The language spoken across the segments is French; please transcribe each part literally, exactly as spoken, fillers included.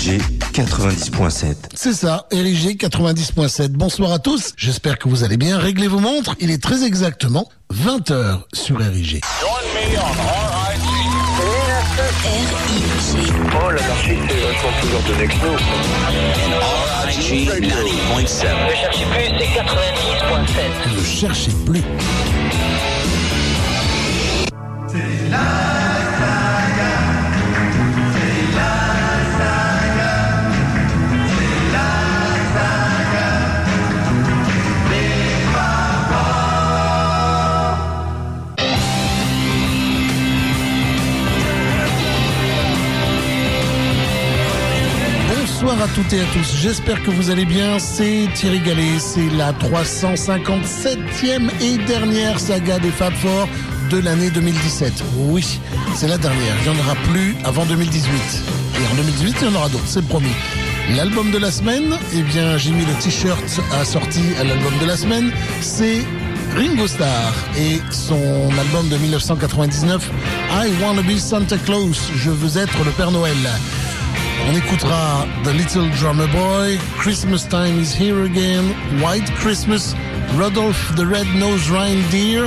G quatre-vingt-dix point sept. C'est ça, R G quatre-vingt-dix point sept. Bonsoir à tous, j'espère que vous allez bien. Réglez vos montres, il est très exactement vingt heures sur R I G. Oh, l'anarchie, c'est vachement toujours de Nexo. R I G quatre-vingt-dix point sept. Ne cherchez plus, c'est quatre-vingt-dix point sept. Ne cherchez plus. C'est la saga. C'est la saga. C'est la saga. Les Bonsoir à toutes et à tous, j'espère que vous allez bien, c'est Thierry Gallet, c'est la trois cent cinquante-septième et dernière saga des Fab Four de l'année deux mille dix-sept. Oui, c'est la dernière, il n'y en aura plus avant deux mille dix-huit. Et en deux mille dix-huit, il y en aura d'autres, c'est promis. L'album de la semaine, eh bien j'ai mis le t-shirt assorti à l'album de la semaine, c'est Ringo Starr et son album de mille neuf cent quatre-vingt-dix-neuf, I Wanna Be Santa Claus, je veux être le Père Noël. On écoutera The Little Drummer Boy, Christmas Time is Here Again, White Christmas, Rudolph the Red-Nosed Reindeer,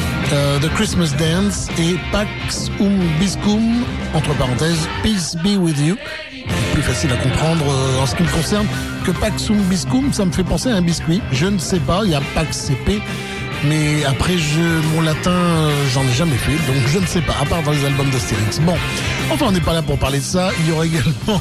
uh, The Christmas Dance et Pax Um Biscum, entre parenthèses, Peace Be With You. Plus facile à comprendre euh, en ce qui me concerne que Pax Um Biscum, ça me fait penser à un biscuit. Je ne sais pas, il y a Pax C P. Mais après, je, mon latin, euh, j'en ai jamais fait, donc je ne sais pas, à part dans les albums d'Astérix. Bon, enfin, on n'est pas là pour parler de ça. Il y aura également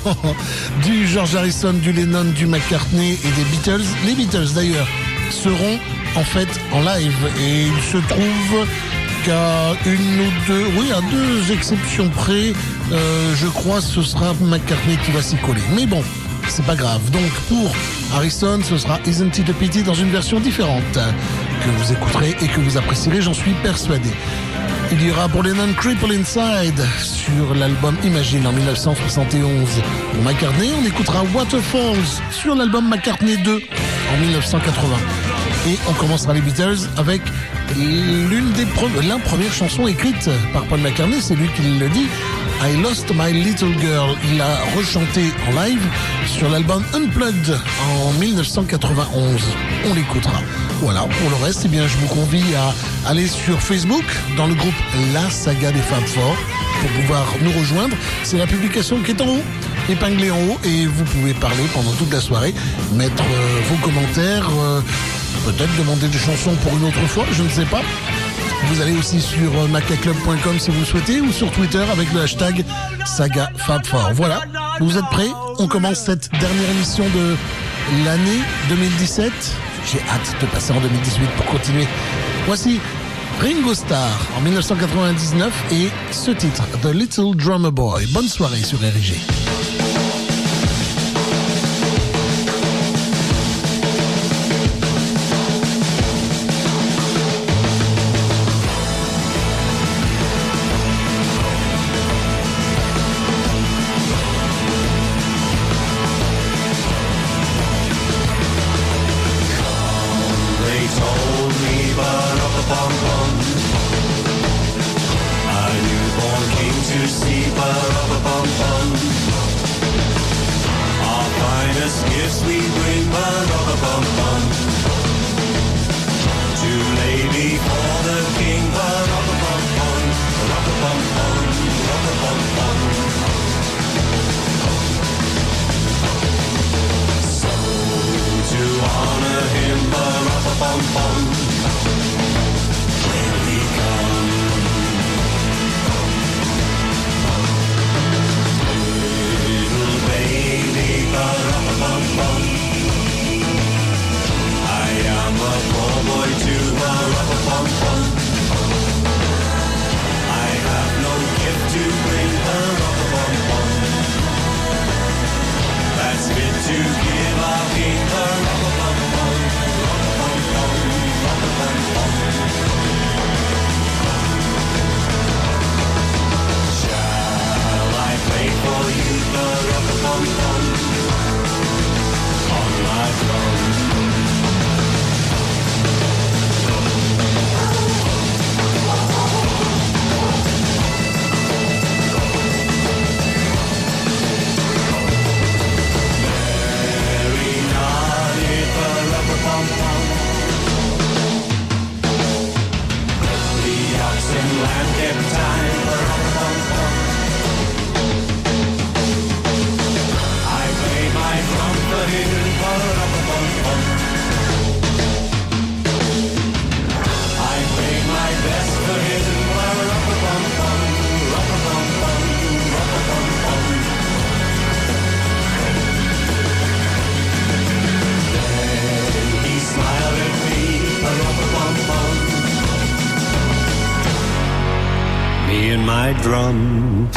du George Harrison, du Lennon, du McCartney et des Beatles. Les Beatles, d'ailleurs, seront en fait en live. Et il se trouve qu'à une ou deux, oui, à deux exceptions près, euh, je crois ce sera McCartney qui va s'y coller. Mais bon, c'est pas grave. Donc, pour Harrison, ce sera Isn't It a Pity dans une version différente que vous écouterez et que vous apprécierez, j'en suis persuadé. Il y aura pour Lennon Cripple Inside sur l'album Imagine en mille neuf cent soixante et onze. Pour McCartney, on écoutera Waterfalls sur l'album McCartney deux en mille neuf cent quatre-vingts. Et on commencera les Beatles avec l'une des pre- la première chanson écrite par Paul McCartney, c'est lui qui le dit. I Lost My Little Girl. Il a rechanté en live sur l'album Unplugged en mille neuf cent quatre-vingt-onze. On l'écoutera. Voilà, pour le reste, eh bien, je vous convie à aller sur Facebook, dans le groupe La Saga des Fab Four, pour pouvoir nous rejoindre. C'est la publication qui est en haut, épinglée en haut, et vous pouvez parler pendant toute la soirée, mettre euh, vos commentaires, euh, peut-être demander des chansons pour une autre fois, je ne sais pas. Vous allez aussi sur macaclub point com si vous le souhaitez, ou sur Twitter avec le hashtag Saga Fab Four. Voilà, vous êtes prêts? On commence cette dernière émission de l'année deux mille dix-sept. J'ai hâte de passer en deux mille dix-huit pour continuer. Voici Ringo Starr en mille neuf cent quatre-vingt-dix-neuf et ce titre, The Little Drummer Boy. Bonne soirée sur R I G. I am a poor boy to a rubber bum bum. my drum.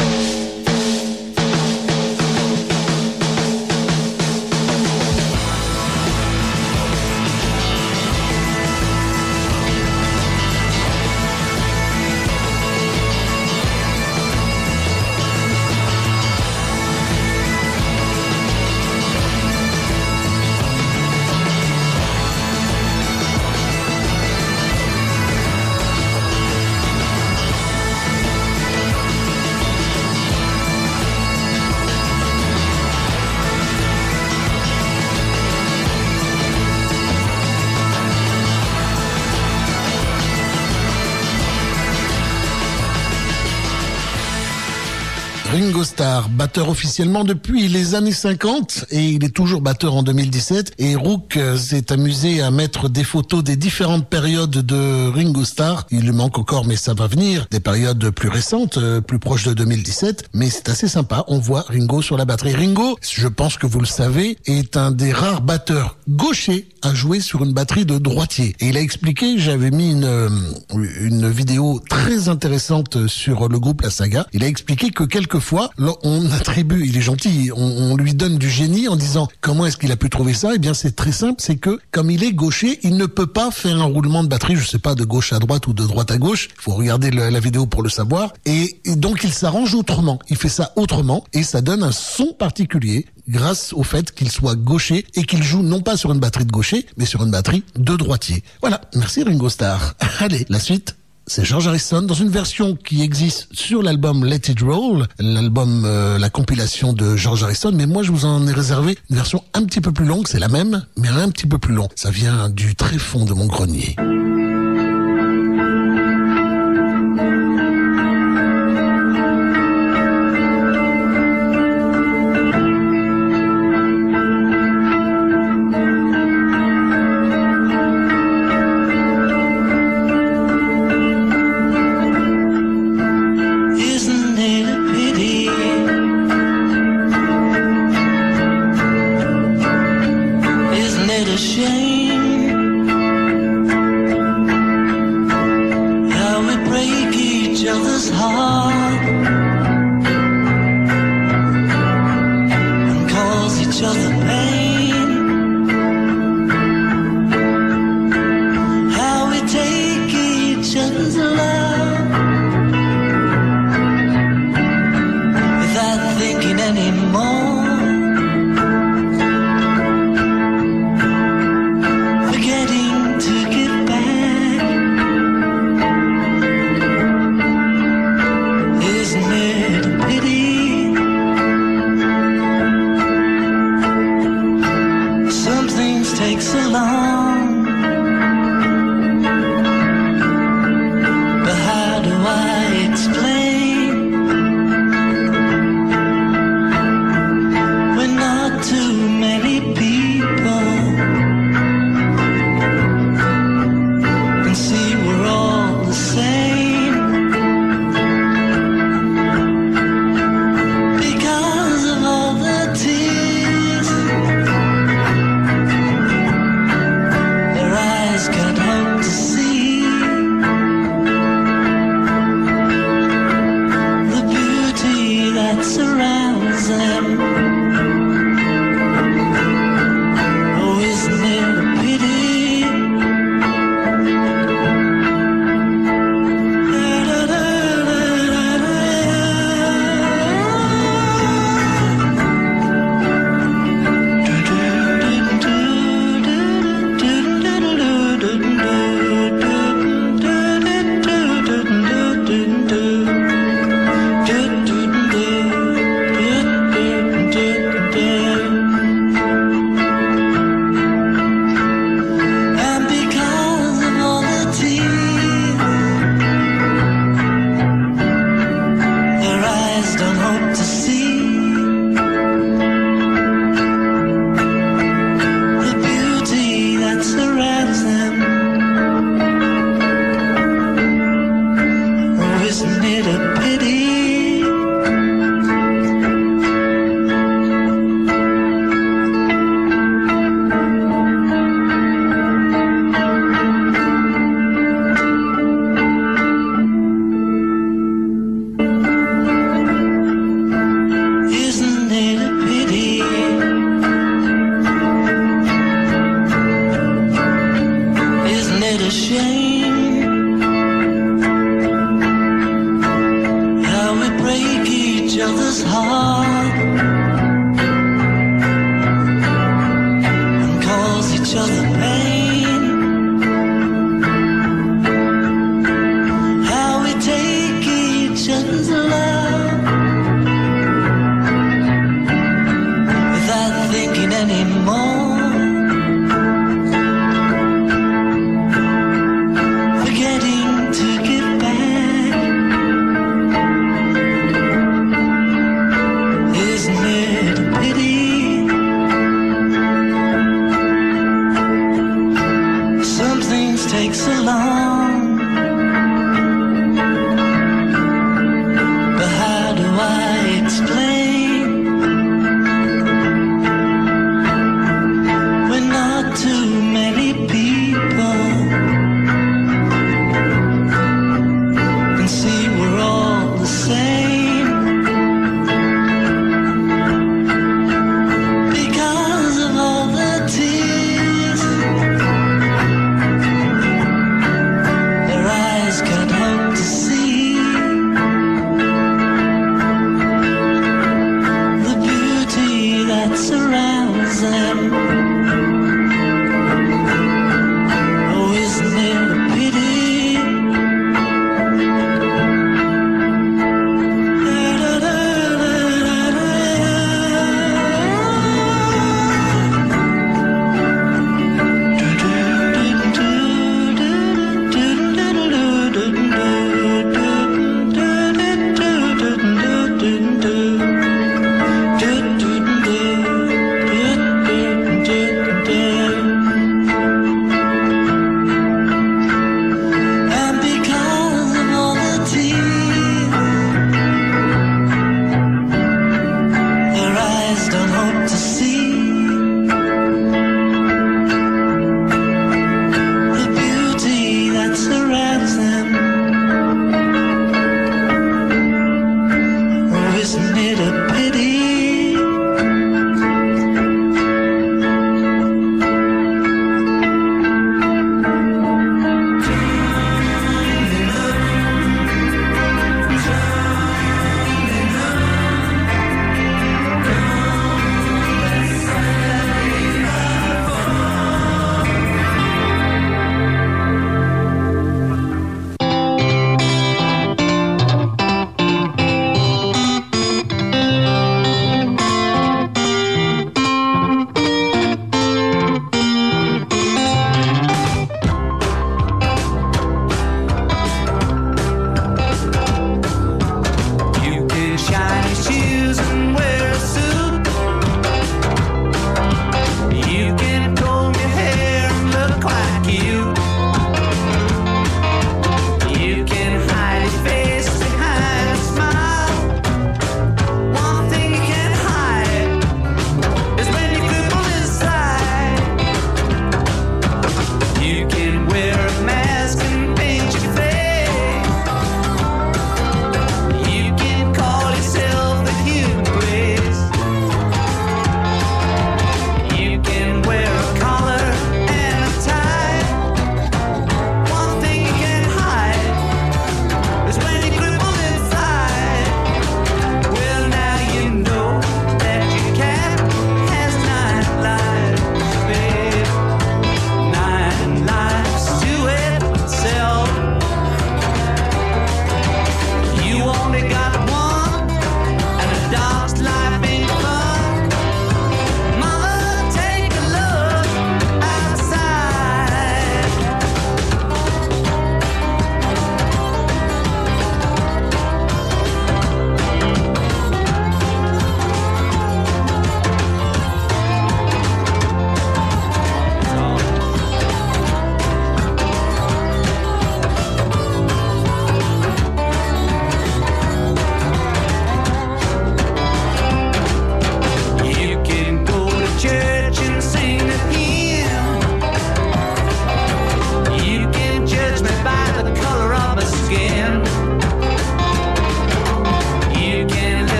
Ringo Starr, batteur officiellement depuis les années cinquante et il est toujours batteur en deux mille dix-sept. Et Rook s'est amusé à mettre des photos des différentes périodes de Ringo Starr. Il lui manque encore, mais ça va venir, des périodes plus récentes, plus proches de deux mille dix-sept. Mais c'est assez sympa, on voit Ringo sur la batterie. Ringo, je pense que vous le savez, est un des rares batteurs gauchers à jouer sur une batterie de droitier. Et il a expliqué, j'avais mis une, une vidéo très intéressante sur le groupe La Saga. Il a expliqué que quelquefois, on attribue, il est gentil, on, on lui donne du génie en disant comment est-ce qu'il a pu trouver ça. Eh bien, c'est très simple, c'est que comme il est gaucher, il ne peut pas faire un roulement de batterie, je sais pas, de gauche à droite ou de droite à gauche. Il faut regarder le, la vidéo pour le savoir. Et, et donc, il s'arrange autrement. Il fait ça autrement et ça donne un son particulier grâce au fait qu'il soit gaucher et qu'il joue non pas sur une batterie de gaucher, mais sur une batterie de droitier. Voilà, merci Ringo Starr. Allez, la suite, c'est George Harrison dans une version qui existe sur l'album Let It Roll, l'album, euh, la compilation de George Harrison, mais moi je vous en ai réservé une version un petit peu plus longue, c'est la même, mais un petit peu plus long. Ça vient du très fond de mon grenier.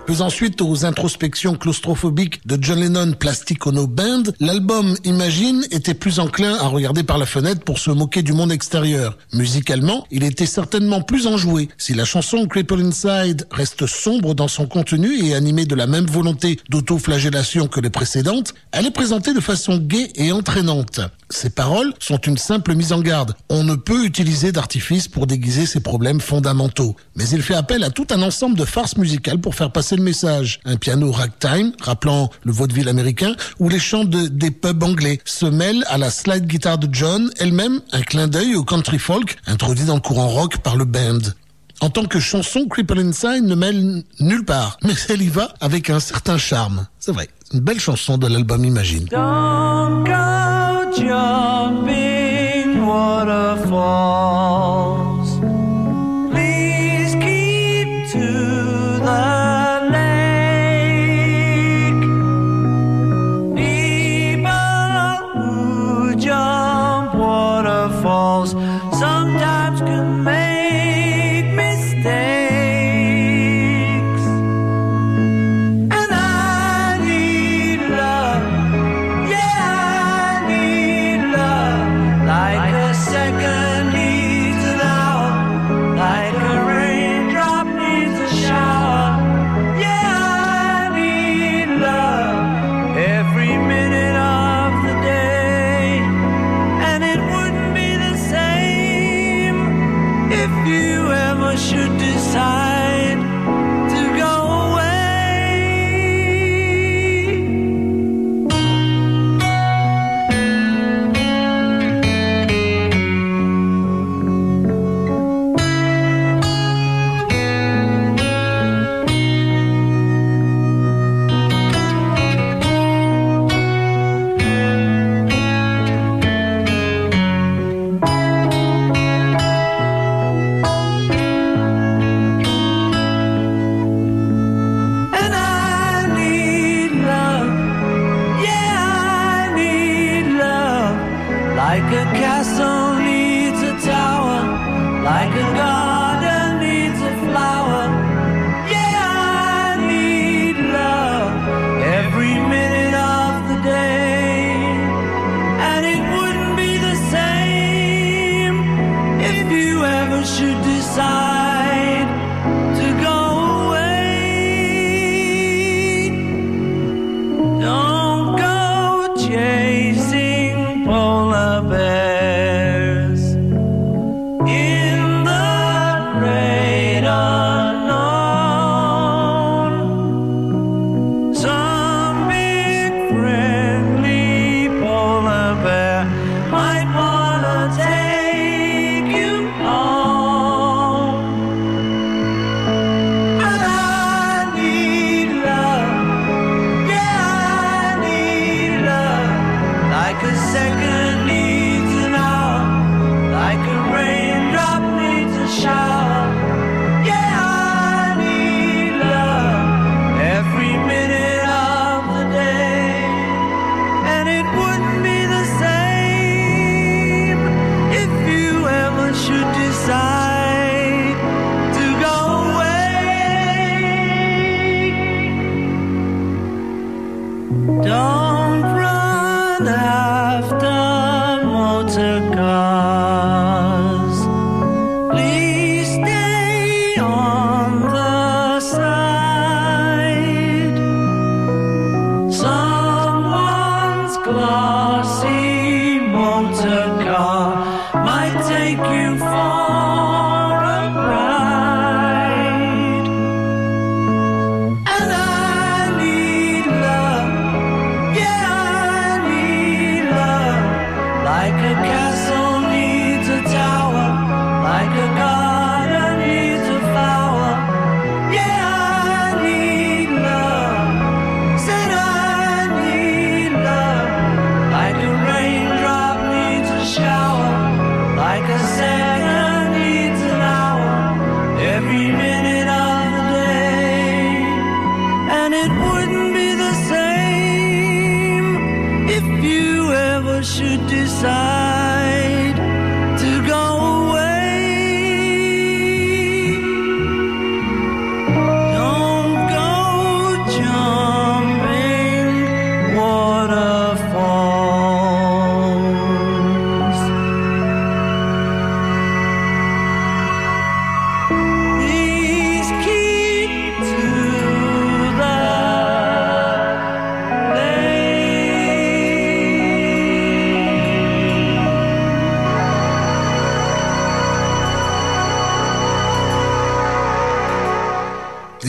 Faisant suite aux introspections claustrophobiques de John Lennon, Plastic Ono Band, l'album Imagine était plus enclin à regarder par la fenêtre pour se moquer du monde extérieur. Musicalement, il était certainement plus enjoué. Si la chanson Cripple Inside reste sombre dans son contenu et animée de la même volonté d'autoflagellation que les précédentes, elle est présentée de façon gaie et entraînante. Ses paroles sont une simple mise en garde. On ne peut utiliser d'artifice pour déguiser ses problèmes fondamentaux. Mais il fait appel à tout un ensemble de farces musicales pour faire passer le message. Un piano ragtime, rappelant le vaudeville américain, ou les chants de, des pubs anglais se mêlent à la slide guitare de John, elle-même un clin d'œil au country folk, introduit dans le courant rock par le band. En tant que chanson, Cripple Inside ne mêle nulle part, mais elle y va avec un certain charme. C'est vrai, une belle chanson de l'album Imagine. Don't go jumping waterfalls. Please keep to the lake. People who jump waterfalls sometimes can make mistakes. And I need love. Yeah, I need love. Like a second needs an hour. Like a raindrop needs a shower. Yeah, I need love. Every minute of the day. And it wouldn't be the same if you ever should decide to go away. And I need love. Yeah, I need love. Like a castle needs a tower. Like a garden needs a flower. Yeah, I need love. Every minute of the day. And it wouldn't be the same if you ever should decide to go away. Don't go chasing polar bears in the great unknown. Some big friendly polar bear might wanna take you home.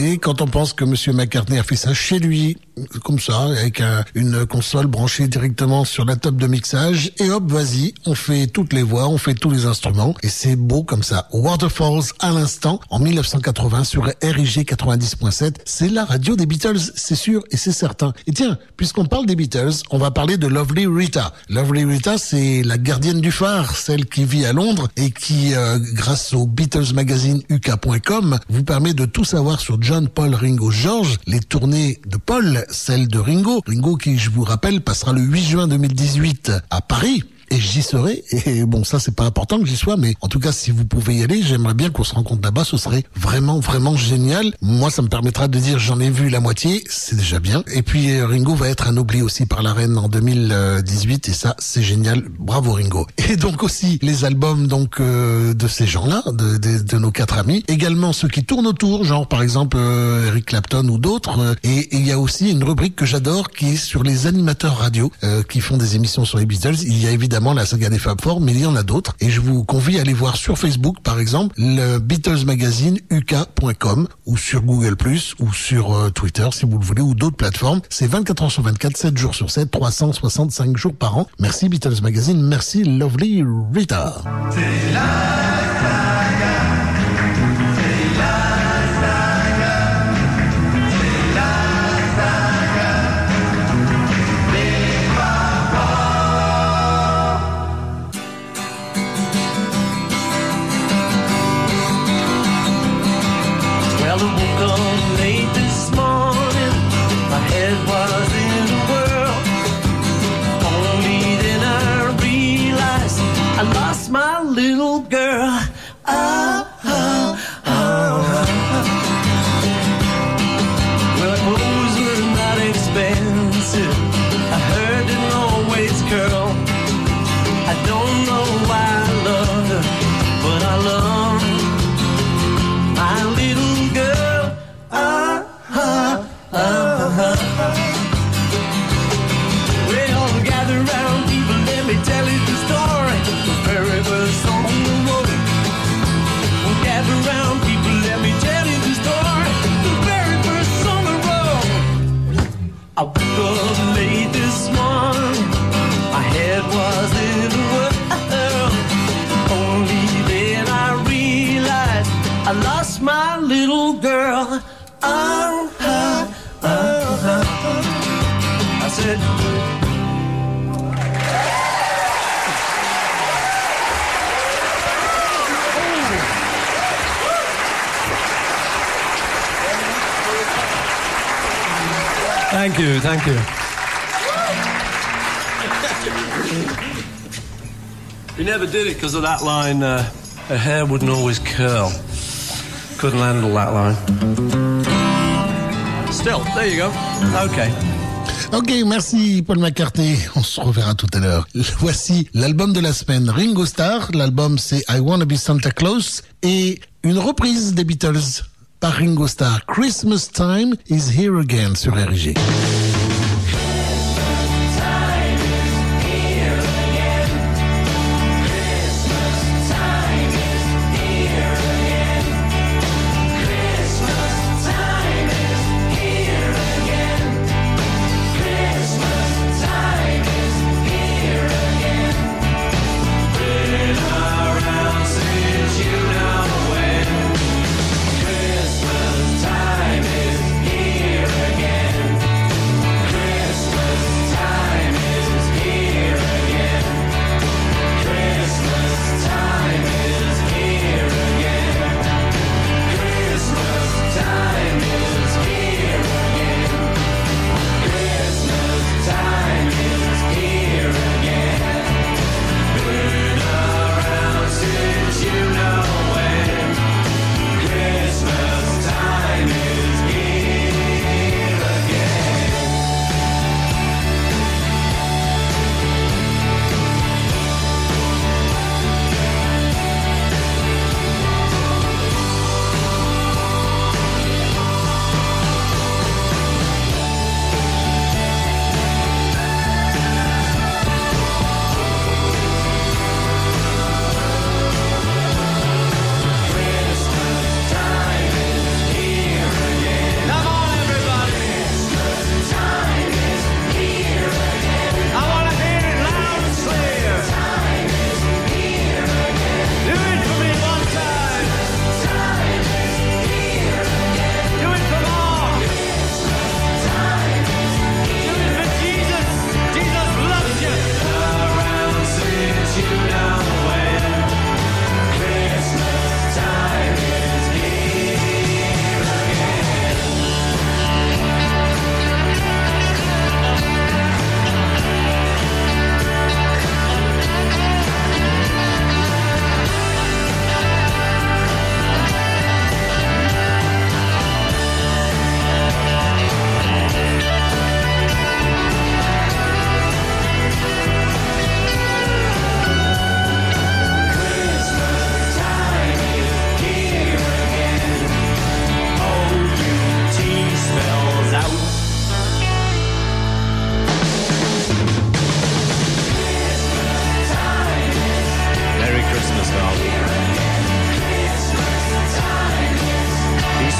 Et quand on pense que Monsieur McCartney a fait ça chez lui, comme ça, avec un, une console branchée directement sur la table de mixage, et hop, vas-y, on fait toutes les voix, on fait tous les instruments, et c'est beau comme ça. Waterfalls à l'instant, en mille neuf cent quatre-vingts, sur R I G quatre-vingt-dix point sept, c'est la radio des Beatles, c'est sûr et c'est certain. Et tiens, puisqu'on parle des Beatles, on va parler de Lovely Rita. Lovely Rita, c'est la gardienne du phare, celle qui vit à Londres et qui, euh, grâce au Beatles Magazine U K point com, vous permet de tout savoir sur John, Paul, Ringo, George, les tournées de Paul, celles de Ringo. Ringo qui, je vous rappelle, passera le huit juin deux mille dix-huit à Paris. Et j'y serai, et bon, ça c'est pas important que j'y sois, mais en tout cas, si vous pouvez y aller, j'aimerais bien qu'on se rencontre là-bas, ce serait vraiment, vraiment génial. Moi, ça me permettra de dire j'en ai vu la moitié, c'est déjà bien. Et puis Ringo va être anobli aussi par la reine en deux mille dix-huit, et ça, c'est génial. Bravo Ringo. Et donc aussi, les albums donc euh, de ces gens-là, de, de, de nos quatre amis, également ceux qui tournent autour, genre par exemple euh, Eric Clapton ou d'autres, et il y a aussi une rubrique que j'adore qui est sur les animateurs radio euh, qui font des émissions sur les Beatles. Il y a évidemment la saga des Fab Four, mais il y en a d'autres. Et je vous convie à aller voir sur Facebook, par exemple, le Beatles Magazine U K point com, ou sur Google plus, ou sur euh, Twitter, si vous le voulez, ou d'autres plateformes. C'est vingt-quatre heures sur vingt-quatre, sept jours sur sept, trois cent soixante-cinq jours par an. Merci Beatles Magazine, merci Lovely Rita. C'est la saga. C'est la saga. C'est la saga. Des papas. Well, I woke up late this morning. My head was in a whirl. Only then I realized I lost my little girl. Oh, oh, oh. Well, clothes were not expensive. I heard it always curl. I don't know why I love her, but I love my little girl. Oh, oh, oh, oh. Well, gather round, people, let me tell you the story. The very first on the road. Gather round, people, let me tell you the story. The very first on the road. I woke up late this morning. My head was in a whirl. Only then I realized I lost my little girl. Oh, oh, oh, oh. I said, thank you, thank you. We never did it because of that line, uh, her hair wouldn't always curl. Couldn't handle that line. Still, there you go. Okay. Ok, merci Paul McCartney. On se reverra tout à l'heure. Voici l'album de la semaine, Ringo Starr. L'album c'est I Wanna Be Santa Claus et une reprise des Beatles par Ringo Starr. Christmas Time is Here Again sur R I G.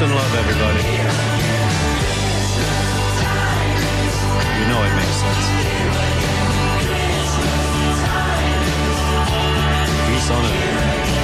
Peace and love, everybody. You know it makes sense. Peace on it.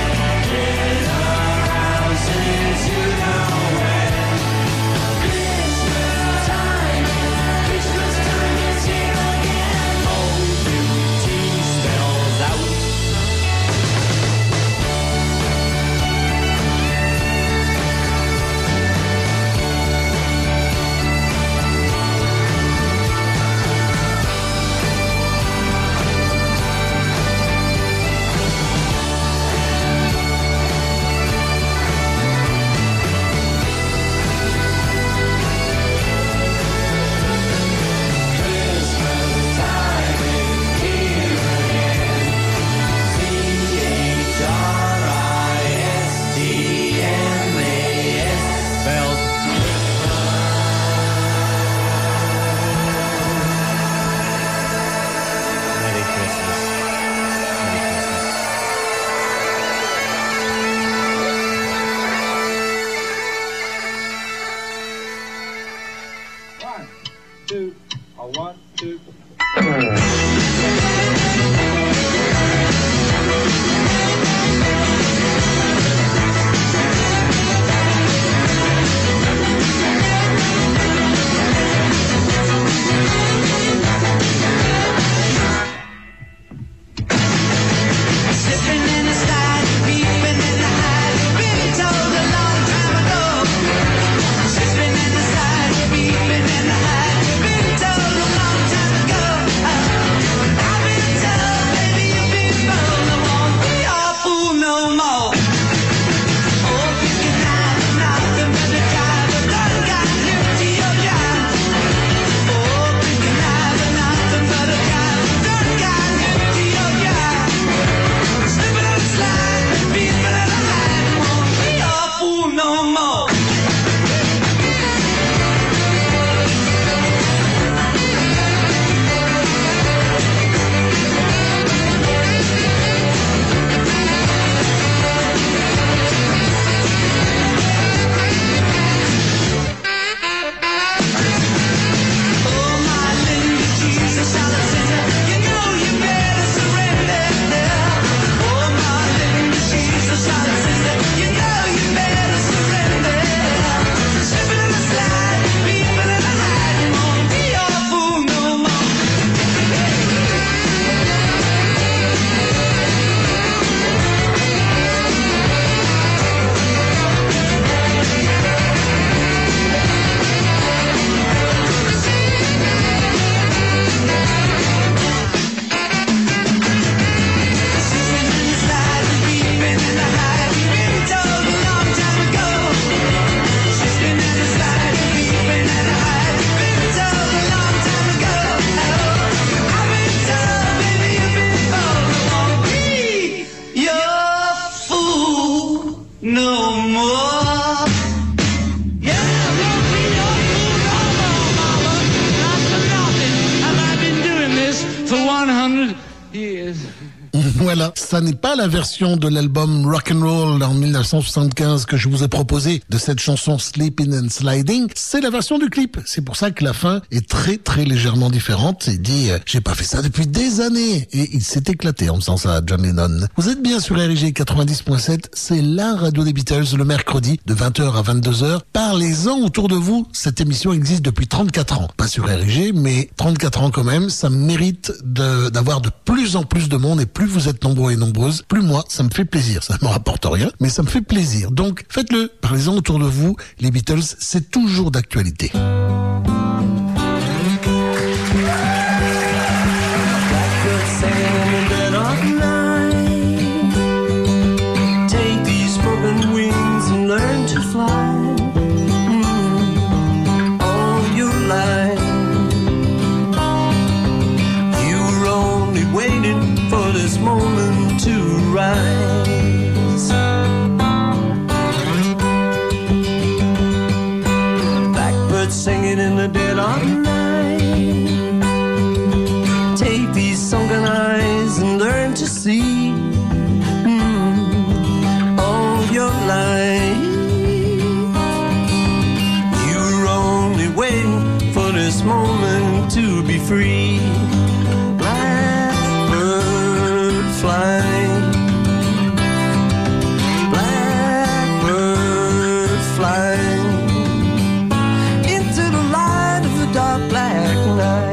Voilà, ça n'est pas la version de l'album Rock'n'Roll en mille neuf cent soixante-quinze que je vous ai proposé de cette chanson Sleeping and Sliding, c'est la version du clip. C'est pour ça que la fin est très très légèrement différente. Il dit, euh, j'ai pas fait ça depuis des années. Et il s'est éclaté en faisant ça à John Lennon. Vous êtes bien sur R I G quatre-vingt-dix point sept, c'est la radio des Beatles le mercredi de vingt heures à vingt-deux heures. Parlez-en autour de vous, cette émission existe depuis trente-quatre ans. Pas sur R I G, mais trente-quatre ans quand même, ça mérite de, d'avoir de plus en plus de monde et plus vous êtes nombreux et nombreuses, plus moi, ça me fait plaisir. Ça ne me rapporte rien, mais ça me fait plaisir. Donc, faites-le. Parlez-en autour de vous. Les Beatles, c'est toujours d'actualité. Rise. Blackbird singing in the dead of night. Take these sunken eyes and learn to see mm, all your life. moment to be free. Blackbird flying, blackbird flying into the light of the dark black night.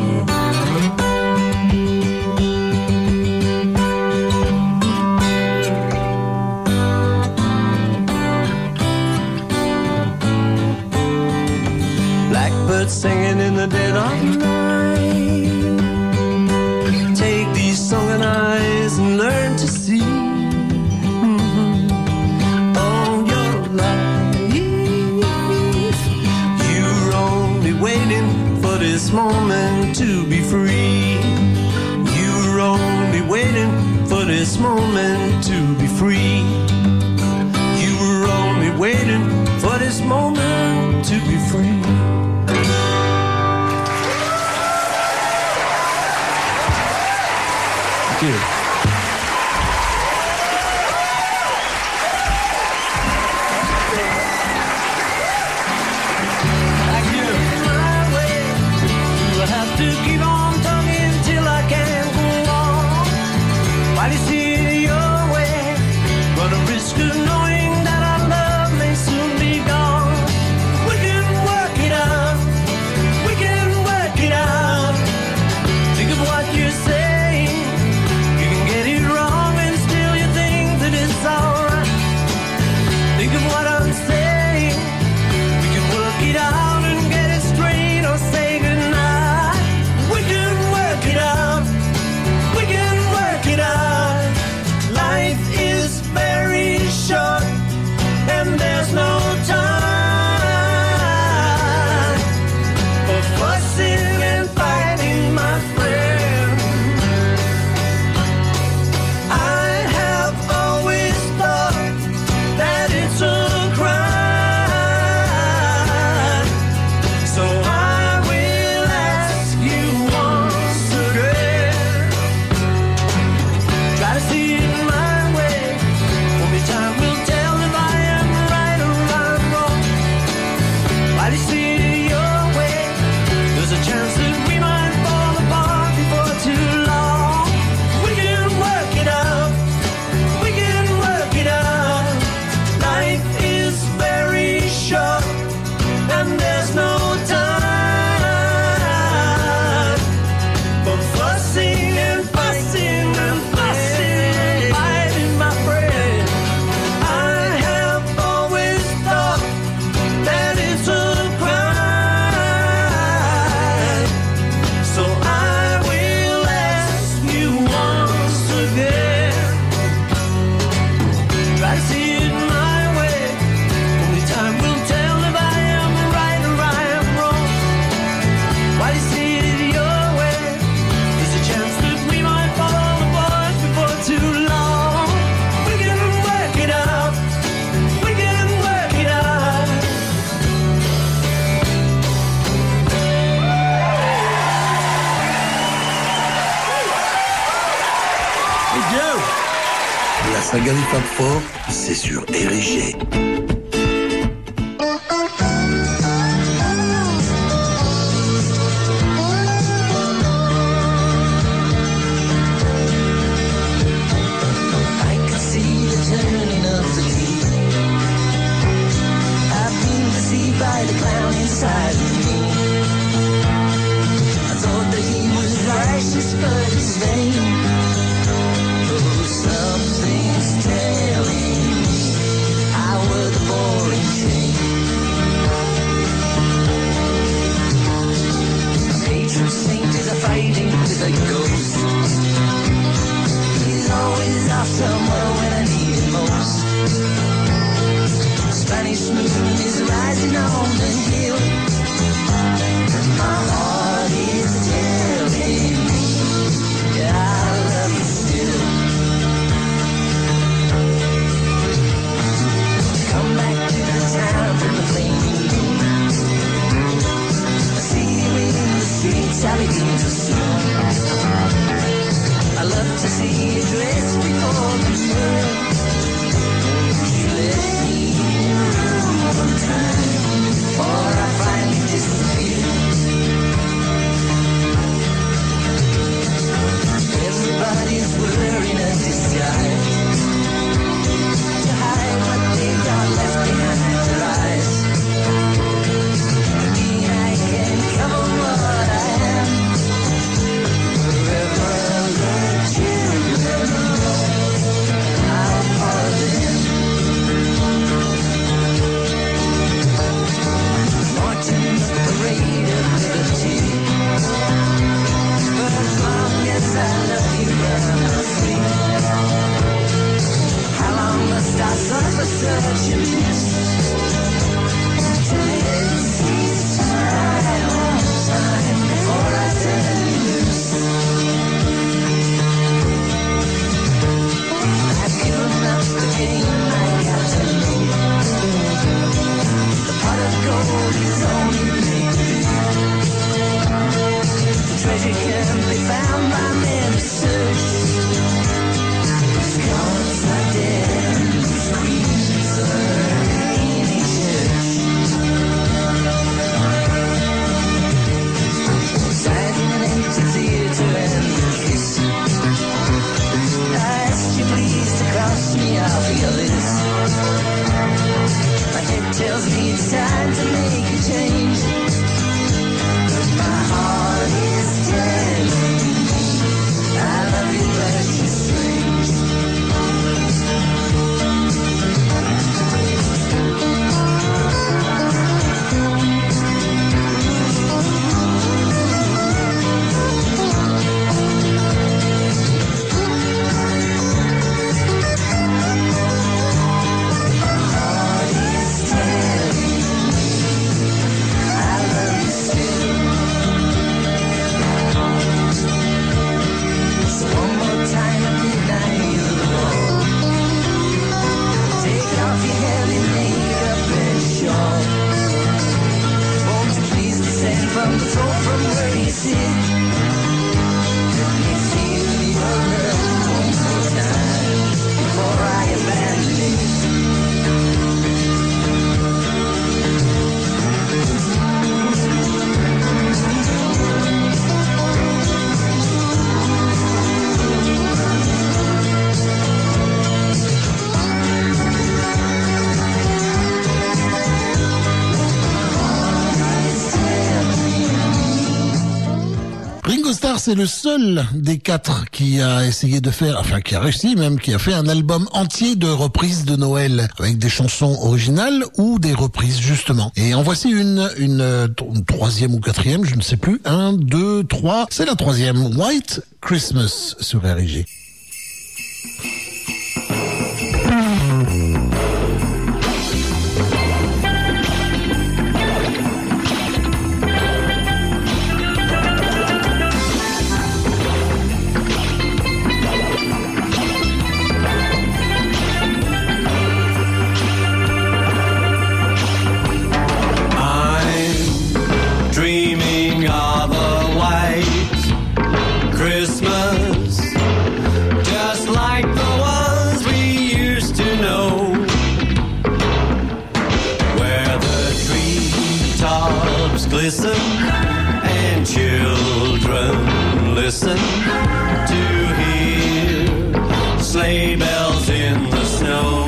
Blackbird singing in the dead of night. Take these sunken eyes and learn to see. Mm-hmm. All your life you're only waiting for this moment to be free. You're only waiting for this moment to be free. You were only waiting for this moment to be free. Thank you. Thank you. My way, you have to keep on talking till I can't go on. While you see it your way, run a risk of knowing that our love may soon be gone. We can work it out. We can work it out. Think of what you're saying. Think of what I'm saying. We can work it out and get it straight or say goodnight. We can work it out. We can work it out. Life is very short and there's no time for fussing and fighting, my friend. I have always thought that it's a crime, so I will ask you once again. Try to see it my way. Only time will tell if I am right or I'm wrong. While you see it your way, there's a chance that we might fall apart before too long. We can work it out. We can work it out. Life is very short and there's no time for fussing and fussing and fussing, fighting, my friend. I have always thought that it's a crime, so I will ask you once again. Try to see it my way. Only time will tell if I am right or I am wrong. While you see it your way, there's a chance that we might fall apart before too long. We can work it out. We can work it out. Thank you. La saga des Fab Four, c'est sur R G. I can see the turning of the key. I've been deceived by the clown inside of me. I thought that he was righteous, but he's vain. Oh, something's telling me I was the boring chain. A patron saint is a fighting with a ghost. He's always off somewhere when I need him most. Spanish moon is rising on the hill. My heart is telling me that I love you still. Come back to the town from the flaming moon. I see you in the streets, I begin to swoon. I love to see you dressed before the world. You let me in your room one time before I finally disappear. C'est le seul des quatre qui a essayé de faire, enfin qui a réussi même, qui a fait un album entier de reprises de Noël avec des chansons originales ou des reprises justement. Et en voici une, une, une troisième ou quatrième, je ne sais plus. Un, deux, trois, c'est la troisième. White Christmas sur R I G. Listen, and children listen to hear sleigh bells in the snow.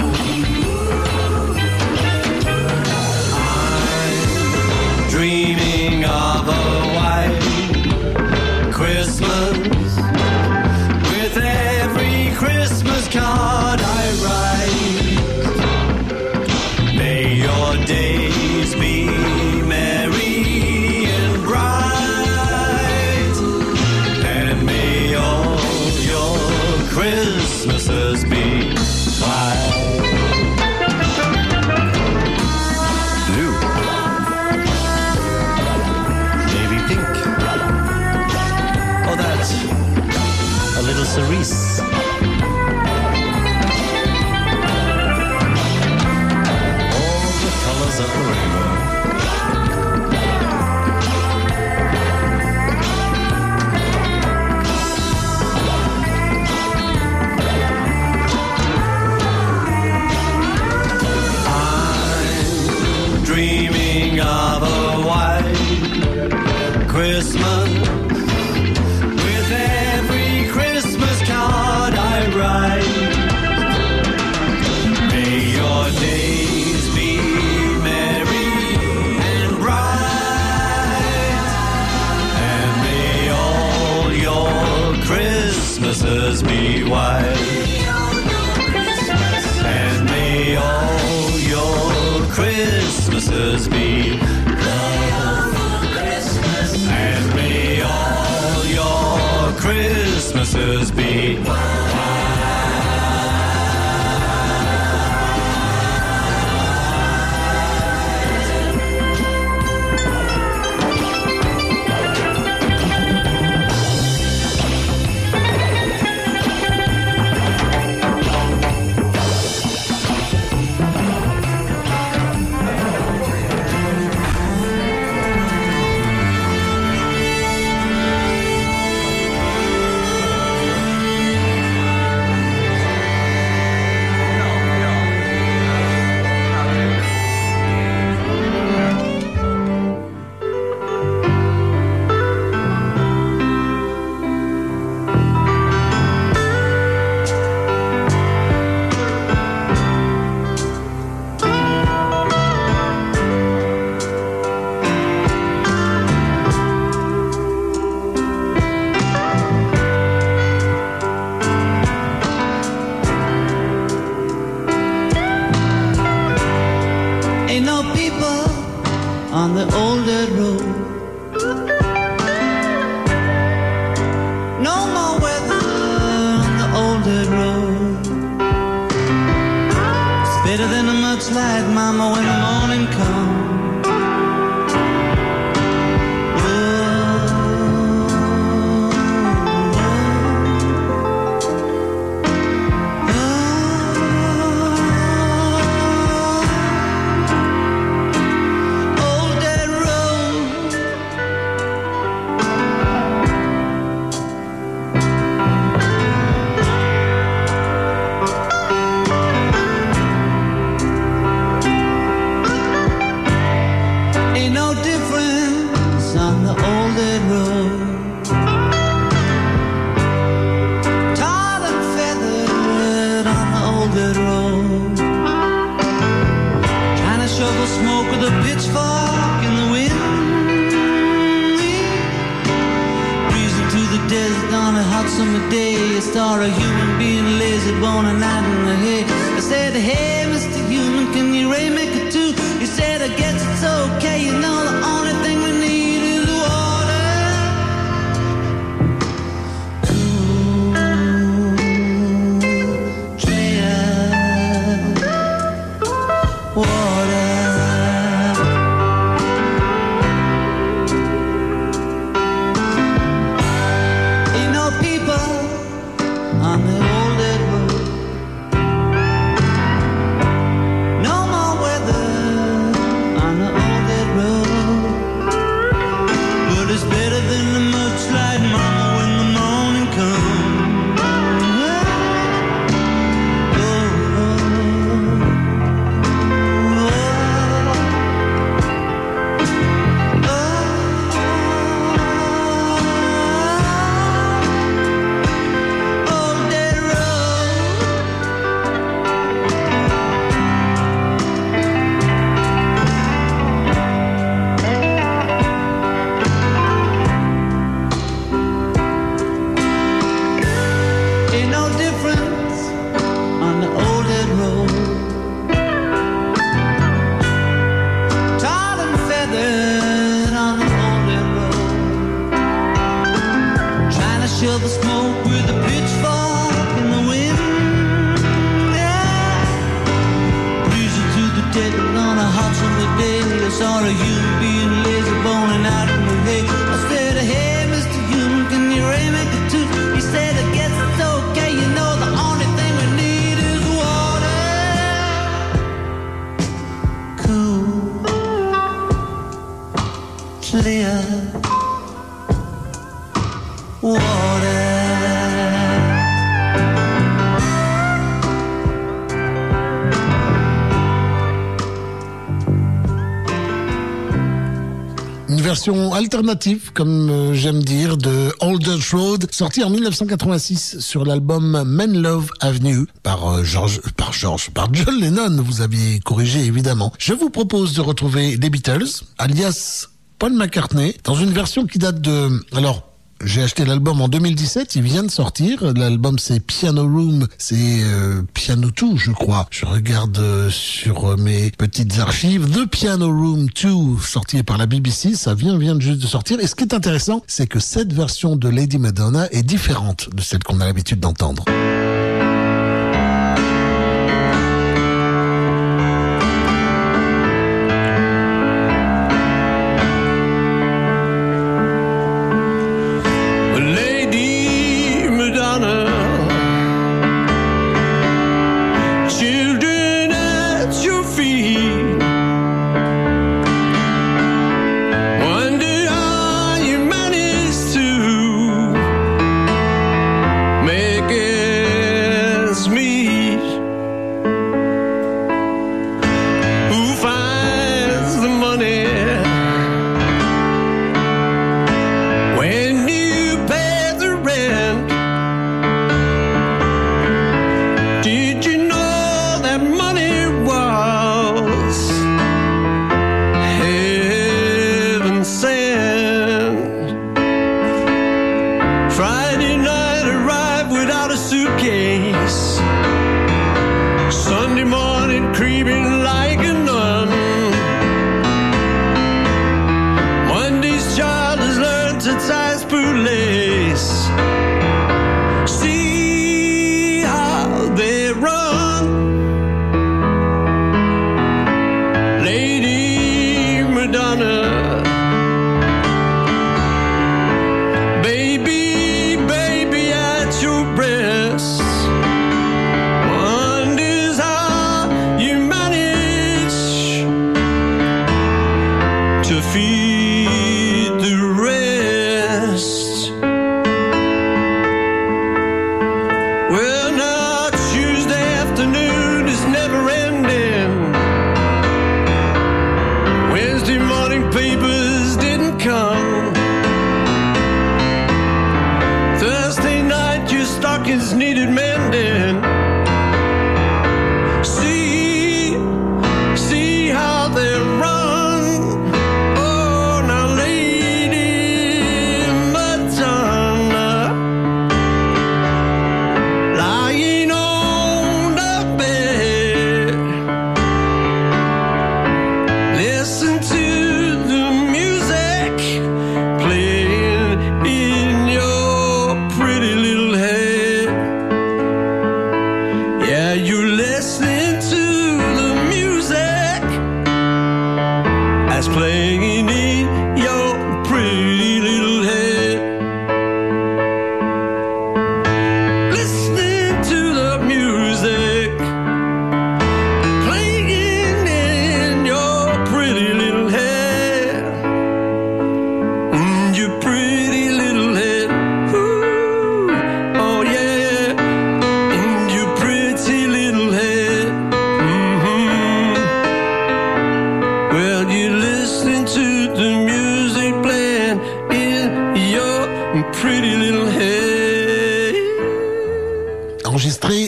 I'm dreaming of a white Christmas with every Christmas card I write. May your days be merry, Christmases be white. Blue, maybe pink, or that a little cerise. All the colors of the rainbow. Dreaming of a white Christmas with every Christmas card I write. May your days be merry and bright, and may all your Christmases be white, and may all your Christmases be love, and may all your Christmases be white. the old dead road. No more weather on the old dead road. It's better than a mudslide, mama, when the morning comes. Star, a human being lazy, born a night in the hay. I said, hey, Mister Human, can you rain make it too? He said, I guess it's okay, you know the only thing we need is water. Cool, clear water. Ain't no people on the old dead road. No more weather on the old dead road. But it's better than the mudslide, mama, when the morning comes. Oh, oh, oh, oh. The smoke with a pitchfork in the wind, yeah. Breezing through the desert on a hot summer day. I saw a human being lazy boning out in the hay. I said, hey, Mister Human, can you rain make it too? He said, I guess it's okay, you know the only thing we need is water. Cool, clear water. Une version alternative, comme euh, j'aime dire, de Old Dirt Road, sorti en mille neuf cent quatre-vingt-six sur l'album Men Love Avenue par euh, George, par George, par John Lennon. Vous aviez corrigé évidemment. Je vous propose de retrouver les Beatles, alias Paul McCartney, dans une version qui date de, alors. J'ai acheté l'album en deux mille dix-sept, il vient de sortir. L'album c'est Piano Room, c'est euh, Piano deux je crois. Je regarde euh, sur mes petites archives. The Piano Room deux, sorti par la B B C, ça vient, vient juste de sortir. Et ce qui est intéressant, c'est que cette version de Lady Madonna est différente de celle qu'on a l'habitude d'entendre. Make it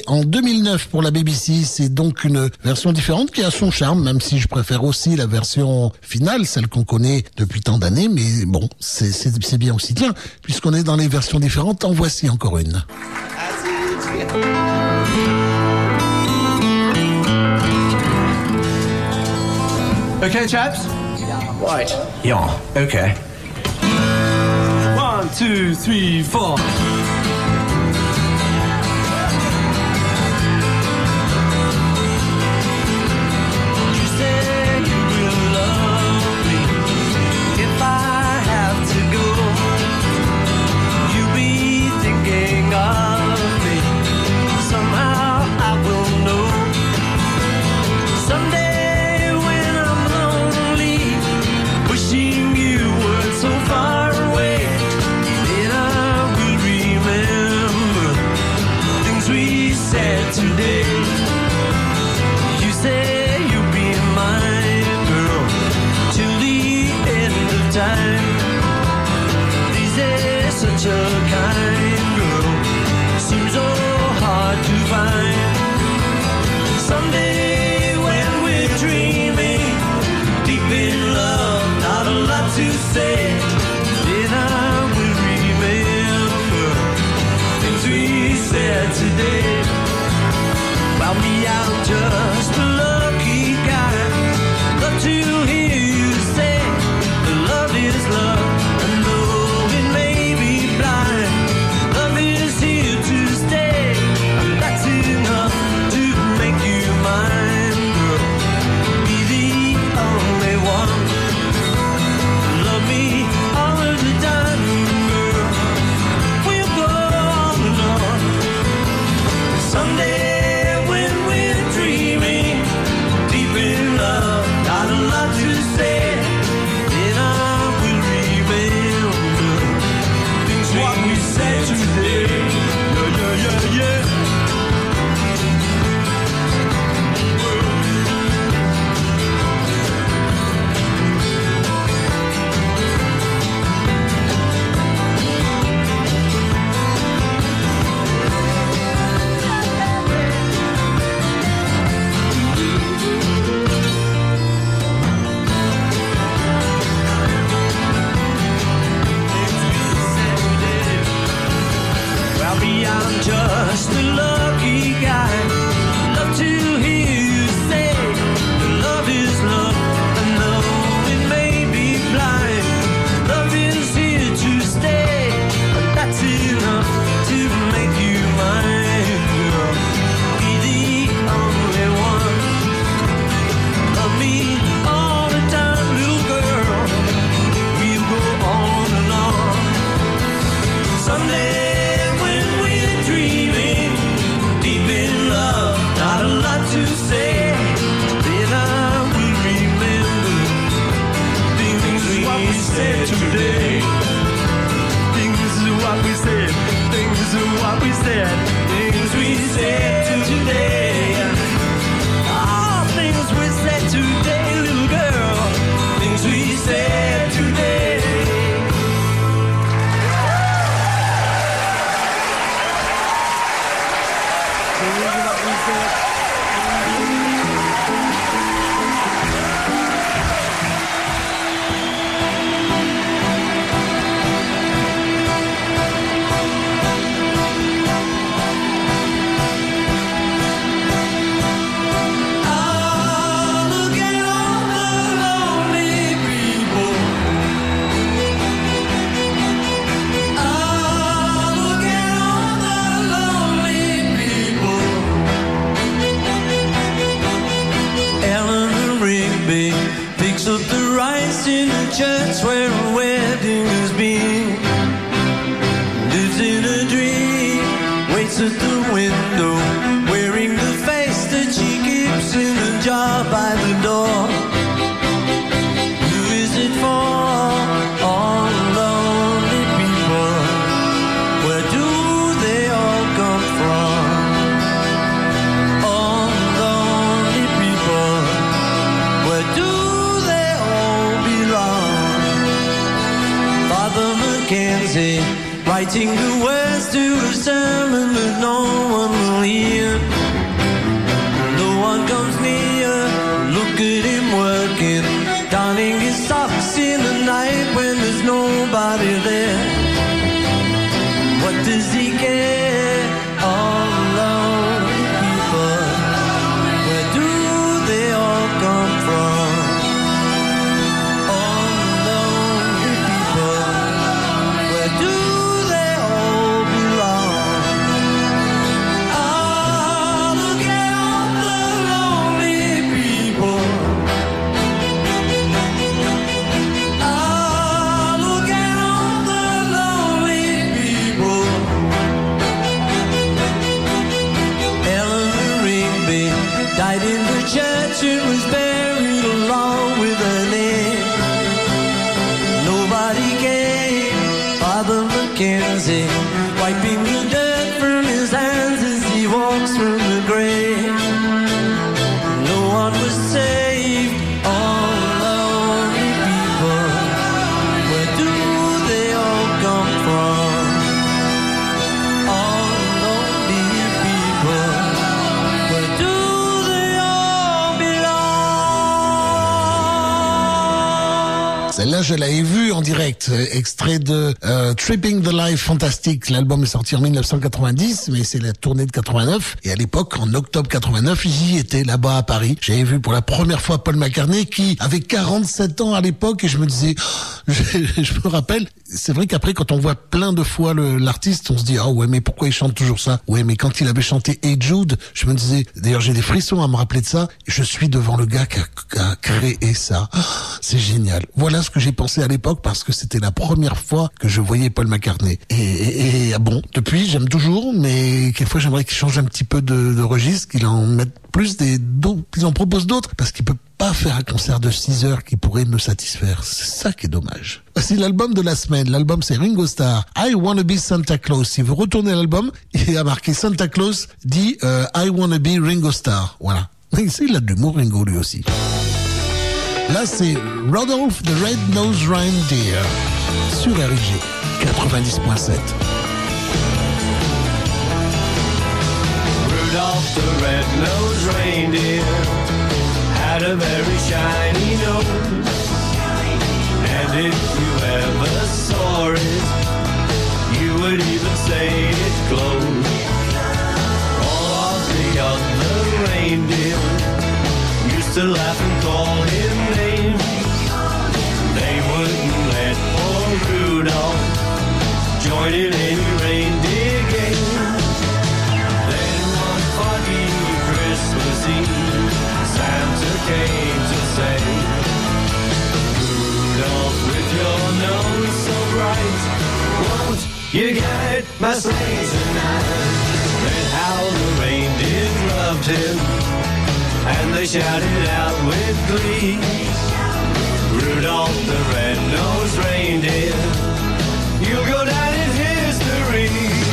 en deux mille neuf pour la B B C. C'est donc une version différente qui a son charme, même si je préfère aussi la version finale, celle qu'on connaît depuis tant d'années. Mais bon, c'est, c'est, c'est bien aussi. Tiens, puisqu'on est dans les versions différentes, en voici encore une. Okay, chaps? Right. Yeah, okay. One, two, three, four. You say you will love me if I have to go. You be thinking of me. Somehow I will know. Someday so far away, then I will remember things we said today. You say you'll be mine, girl, till the end of time. This is such a kind girl, seems so hard to find. Someday when we're dreaming, deep in love, not a lot to say. Today, well, me, I'm just a lucky guy. Love to hear you say that love is love, and though it may be blind, love is here to stay, and that's enough to make you mine, girl. Be the only one. Love me all of the time, girl. We'll go on and on. Someday when we're dreaming, deep in love, not a lot to say, then I will remember things what we said today. Yeah, yeah, yeah, yeah. I'm just a lucky guy. Love to hear you say that love is love, and though it may be blind, love is here to stay, and that's enough to make you mine, girl. Be the only one. Love me all the time, little girl. We'll go on and on. Someday to say, then I will remember things we said today. Things what we said, things what we said, things we said today. All things we said today, little girl, things we said today. Things what we said. Picks up the rice in the church where a wedding has been. Lives in a dream, waits at the window, wearing the face that she keeps in a jar by the door. Who is it for? All lonely people. Where do they all come from? All lonely people. Where do they all belong? Father Mackenzie writing the words to a sermon that no one will hear. No one comes near, look at him working, darning his socks in the night when there's nobody there. What does he care? All lonely people, where do they all come from? All lonely people, where do they all belong? Ah, look at all the lonely people. Ah, look at all the lonely people. Eleanor Rigby died in the church and was buried along with her name. Nobody came. Father Mackenzie wiping the dirt from his hands as he walks from the grave. No one was saved. All lonely people, where do they all come from? All lonely people, where do they all belong? Celle-là, je l'avais vue en direct, extrait de euh, Tripping the Life Fantastic. L'album est sorti en dix-neuf cent quatre-vingt-dix, mais c'est la tournée de quatre-vingt-neuf. Et à l'époque, en octobre quatre-vingt-neuf, j'y étais là-bas à Paris. J'avais vu pour la première fois Paul McCartney, qui avait quarante-sept ans à l'époque, et je me disais, je, je me rappelle, c'est vrai qu'après, quand on voit plein de fois le, l'artiste, on se dit, ah ouais, mais pourquoi il chante toujours ça? Ouais, mais quand il avait chanté Hey Jude, je me disais, d'ailleurs, j'ai des frissons à me rappeler de ça, je suis devant le gars qui a, qui a créé ça. C'est génial. Voilà ce que j'ai pensé à l'époque, parce que c'était la première fois que je voyais Paul McCartney. Et, et, et bon, depuis, j'aime toujours, mais quelquefois, j'aimerais qu'il change un petit peu de, de registre, qu'il en mette plus des, d'autres, qu'il en propose d'autres, parce qu'il peut pas faire un concert de six heures qui pourrait me satisfaire. C'est ça qui est dommage. Voici l'album de la semaine. L'album, c'est Ringo Starr, I Wanna Be Santa Claus. Si vous retournez à l'album, il a marqué Santa Claus dit euh, I Wanna Be Ringo Starr. Voilà. Il a de l'humour, Ringo, lui aussi. Là, c'est Rudolph the Red-Nosed Reindeer sur R I G quatre-vingt-dix point sept. Rudolph the red-nosed reindeer had a very shiny nose, and if you ever saw it, you would even say it glowed. All of the other reindeer used to laugh and call him names. They wouldn't let poor Rudolph join in any reindeer game. Then one foggy Christmas Eve, Santa came to say, Rudolph, with your nose so bright, won't you get my sleigh tonight? Then how the reindeers loved him, and they shouted out with glee, Rudolph the red-nosed reindeer, you'll go down in history.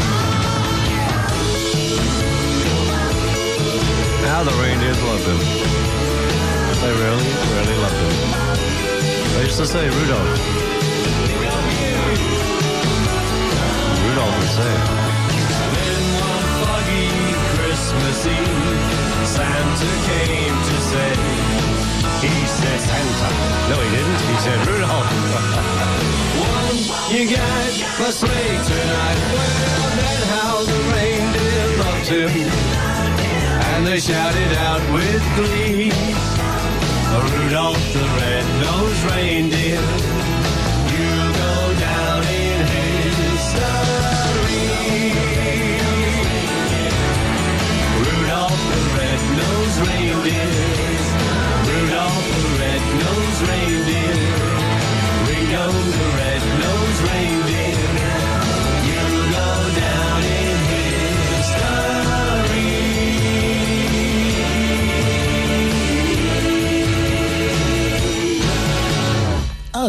Now the reindeers loved him. They really, really loved him. They used to say Rudolph. Rudolph would say it. Then one foggy Christmas Eve, Santa came to say, he said Santa. No, he didn't. He said Rudolph. Won't you get my sleigh tonight? Well, then how the reindeer loved him, and they shouted out with glee, Rudolph the red-nosed reindeer, you'll go down in history. Rudolph the red-nosed reindeer, Rudolph the red-nosed reindeer, Ringo the red-nosed reindeer, you'll go down in history.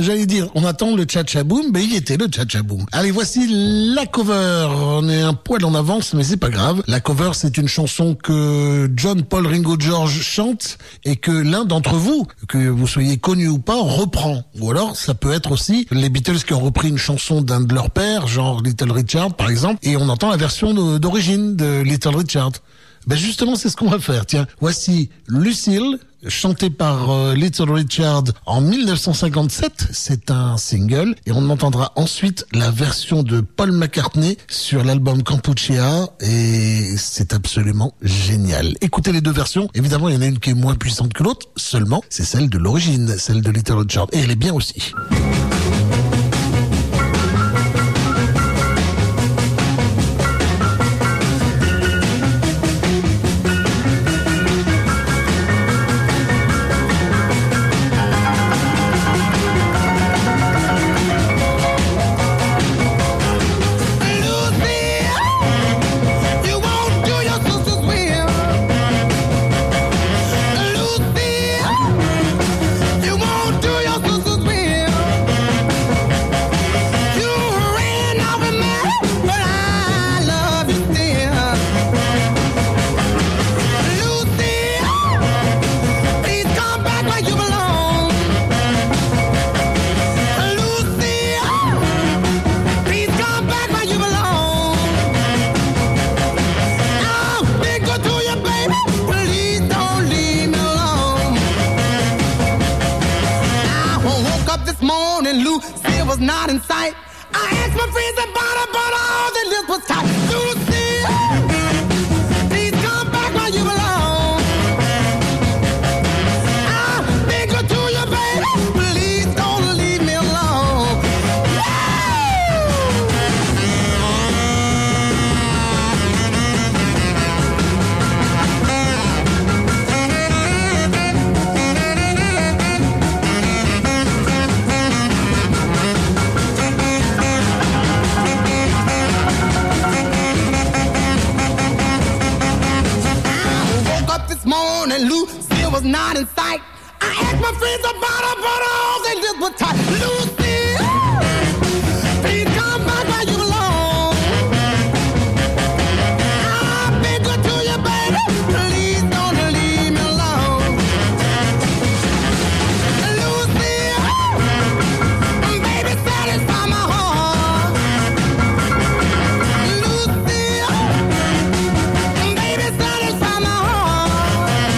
j'allais dire, on attend le tcha-tcha-boom, mais il était le tcha-tcha-boom. Allez, voici la cover. On est un poil en avance, mais c'est pas grave. La cover, c'est une chanson que John, Paul, Ringo, George chante et que l'un d'entre vous, que vous soyez connu ou pas, reprend. Ou alors, ça peut être aussi les Beatles qui ont repris une chanson d'un de leurs pères, genre Little Richard, par exemple, et on entend la version de, d'origine de Little Richard. Ben justement, c'est ce qu'on va faire. Tiens, voici Lucille, chanté par euh, Little Richard en dix-neuf cent cinquante-sept. C'est un single. Et on entendra ensuite la version de Paul McCartney sur l'album Kampuchea. Et c'est absolument génial. Écoutez les deux versions. Évidemment, il y en a une qui est moins puissante que l'autre. Seulement, c'est celle de l'origine, celle de Little Richard. Et elle est bien aussi.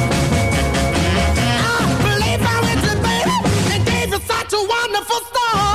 Such a wonderful star.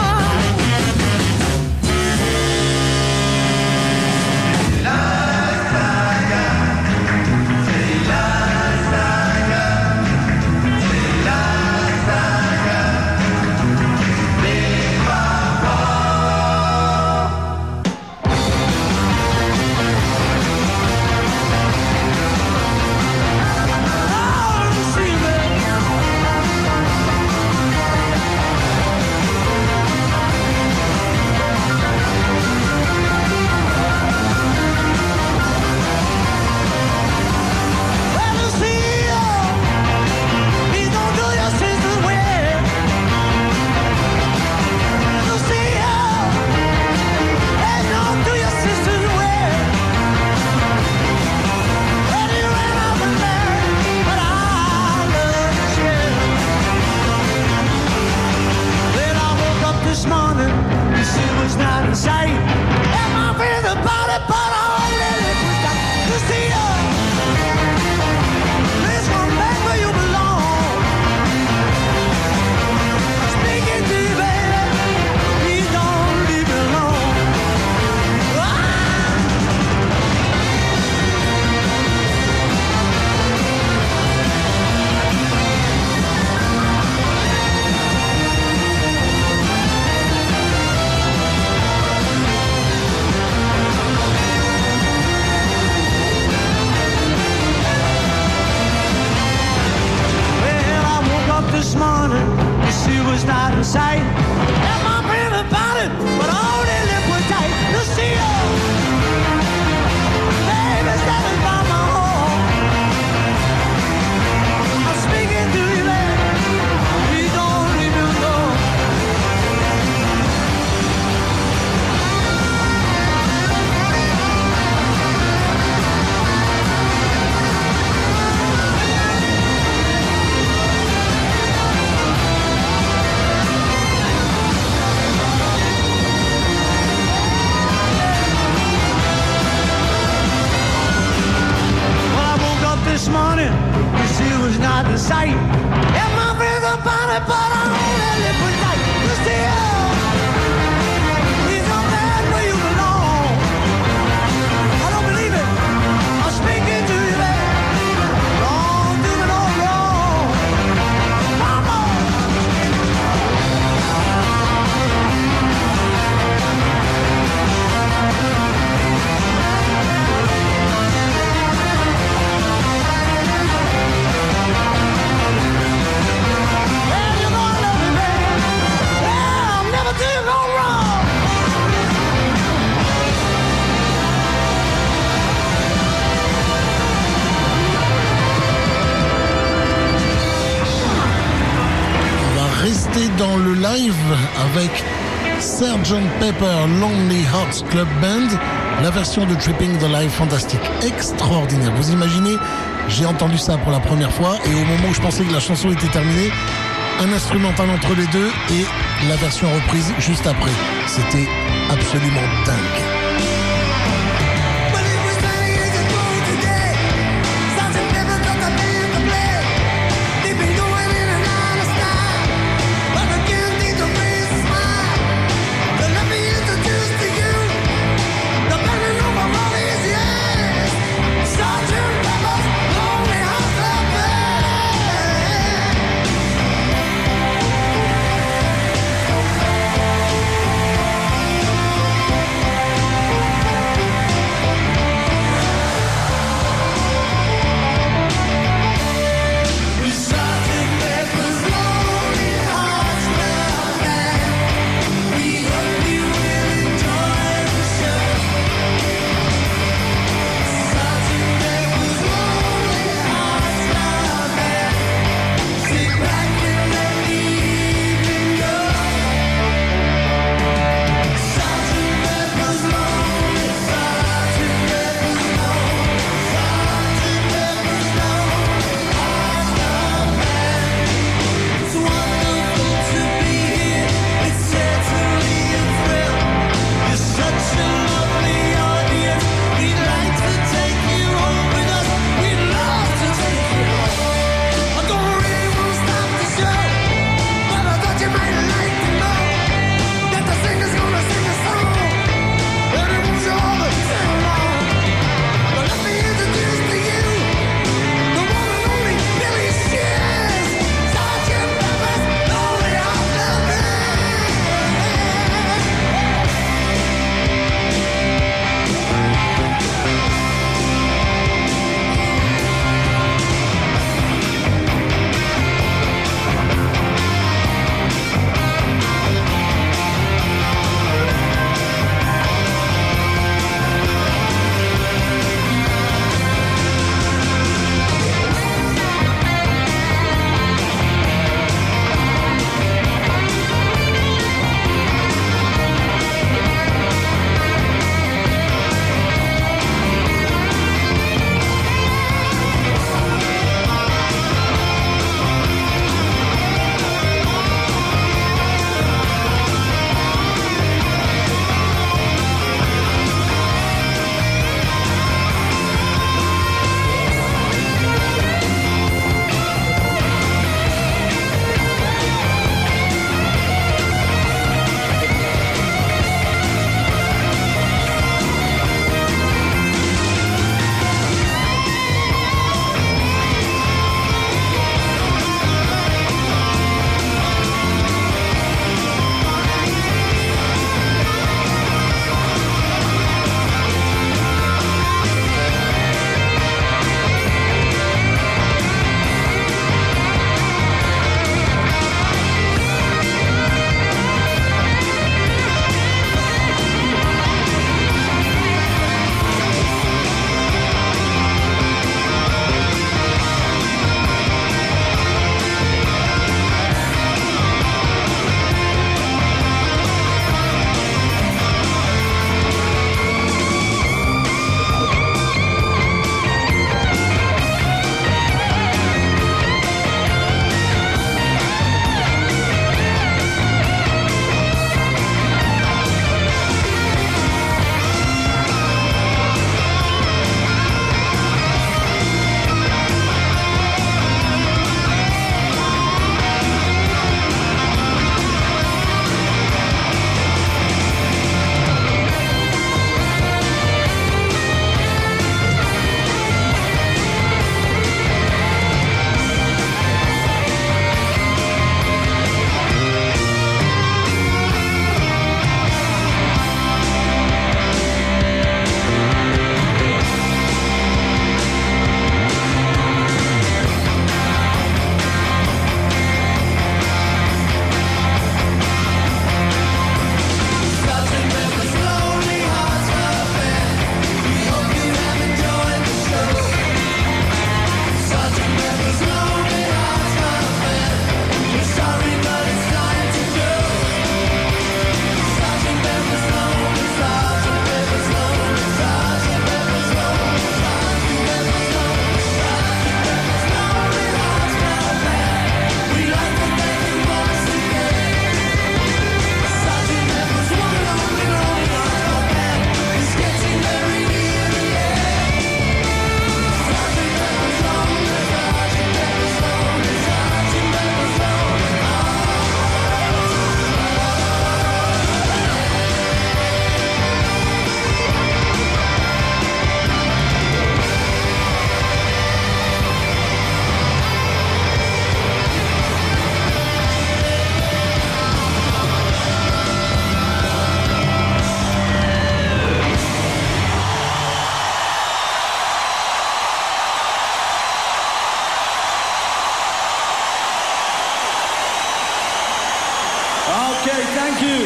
Dans le live avec sergeant Pepper Lonely Hearts Club Band, la version de Tripping the Life, fantastique, extraordinaire. Vous imaginez, j'ai entendu ça pour la première fois et au moment où je pensais que la chanson était terminée, un instrumental entre les deux et la version reprise juste après. C'était absolument dingue. Thank thank you.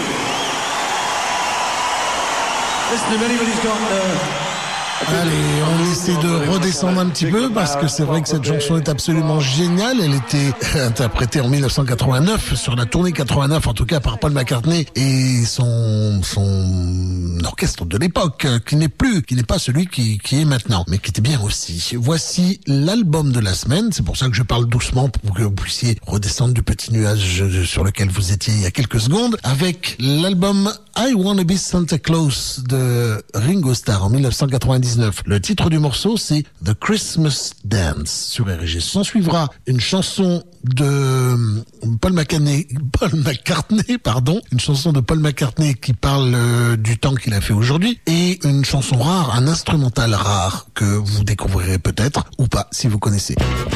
Listen, if anybody's got uh, Allez, on essaie de redescendre un petit peu parce que c'est vrai que cette chanson est absolument géniale. Elle était interprétée en dix-neuf cent quatre-vingt-neuf sur la tournée quatre-vingt-neuf, en tout cas par Paul McCartney et son son orchestre de l'époque, qui n'est plus, qui n'est pas celui qui qui est maintenant, mais qui était bien aussi. Voici l'album de la semaine. C'est pour ça que je parle doucement pour que vous puissiez redescendre du petit nuage sur lequel vous étiez il y a quelques secondes, avec l'album I Wanna Be Santa Claus de Ringo Starr en dix-neuf cent quatre-vingt-dix-neuf. Le titre du morceau, c'est The Christmas Dance sur R G. S'en suivra une chanson de Paul McCartney, Paul McCartney, pardon, une chanson de Paul McCartney qui parle euh, du temps qu'il a fait aujourd'hui, et une chanson rare, un instrumental rare que vous découvrirez peut-être ou pas si vous connaissez.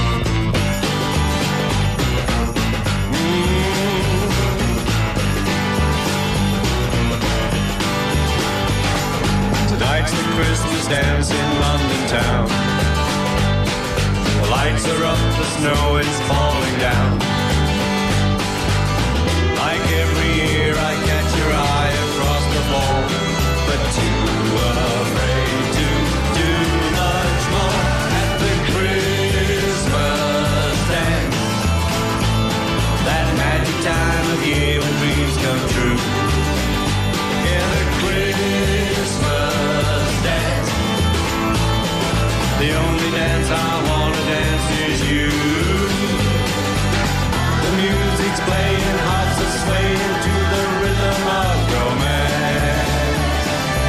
Tonight's the Christmas dance in London town. The lights are up, the snow is falling down. Like every year I catch your eye across the hall, but too afraid to do much more at the Christmas dance. That magic time of year when dreams come true. Yeah, the Christmas dance. The only dance I wanna dance is you. The music's playing, hearts are swaying to the rhythm of romance.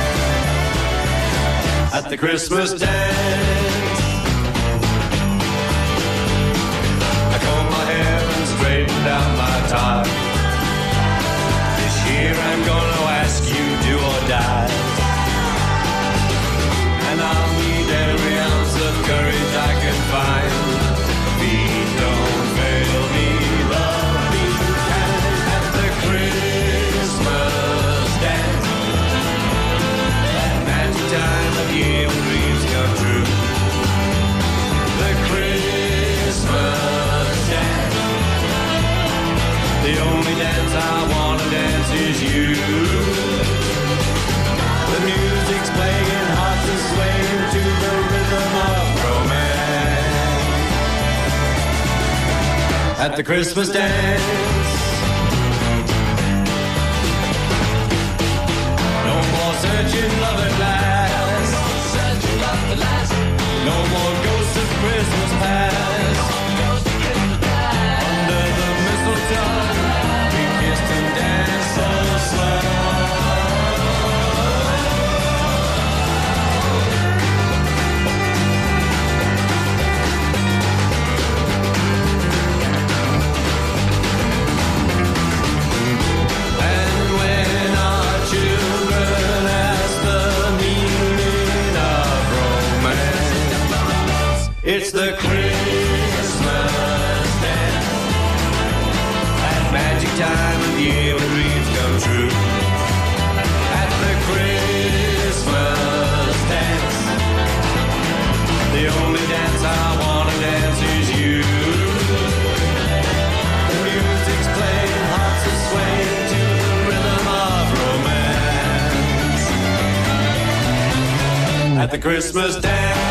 At the Christmas dance, I comb my hair and straighten down my tie. This year I'm gonna ask you, do or die. And I'll need every ounce of courage I can find. Feet don't fail me, love me kind. At the Christmas dance, that magic time of year when dreams come true. The Christmas dance, the only dance I wanna dance is you. The music's playing, hearts are swaying to the rhythm of romance. At the Christmas dance, no more searching love at last. No more ghosts of Christmas past. Under the mistletoe, we kissed and danced so slow. It's the Christmas dance, that magic time of year when dreams come true. At the Christmas dance, the only dance I wanna dance is you. The music's playing, hearts are swaying to the rhythm of romance. At the Christmas dance.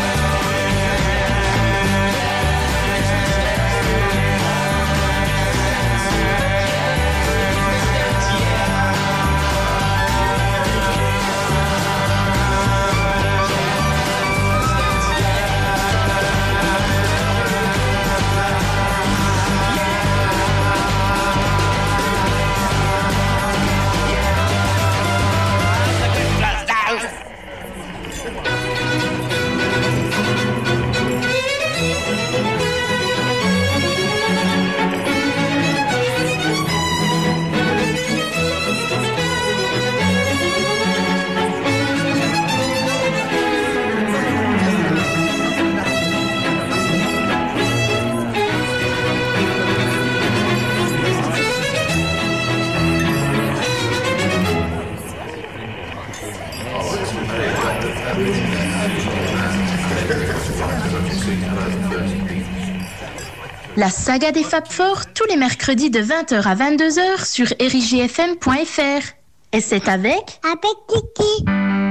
La saga des Fab Four, tous les mercredis de vingt heures à vingt-deux heures sur r i j f m point f r. Et c'est avec... Avec Kiki.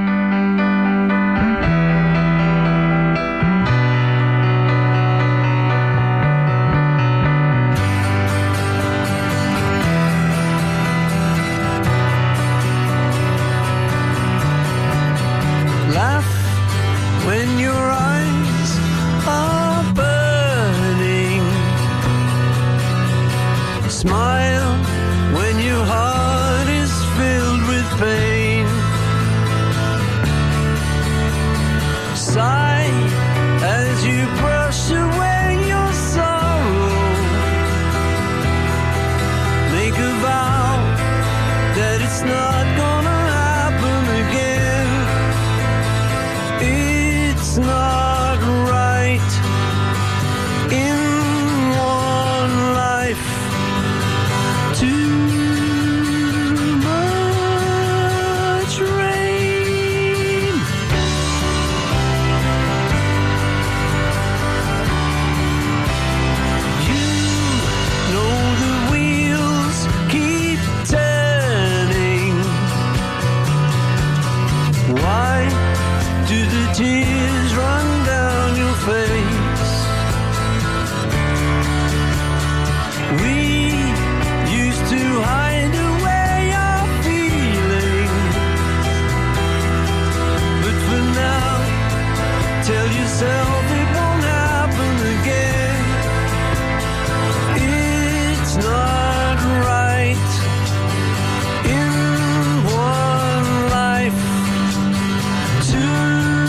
Laugh when your eyes are burning. Smile when your heart is filled with pain. Sigh as you brush away your sorrow. Make a vow that it's not gonna happen again. It's not right in one life. Too much rain. You know the wheels keep turning. Why do the tears run down your face? We used to hide away our feelings, but for now, tell yourself it won't happen again. It's not right in one life. Too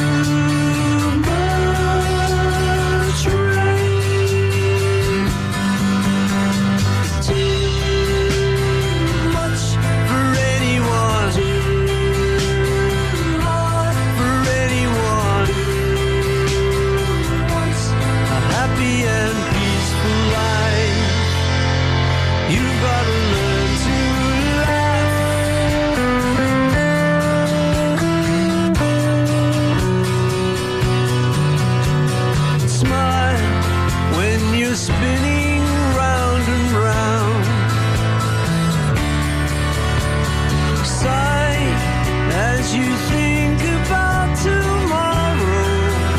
much rain. Too much for anyone. Too hard for anyone. Once a happy and peaceful life. You've got to learn to laugh. Smile when you're spinning round and round. Sigh as you think about tomorrow.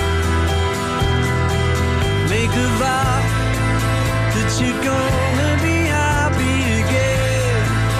Make a vow that you're gonna be happy again.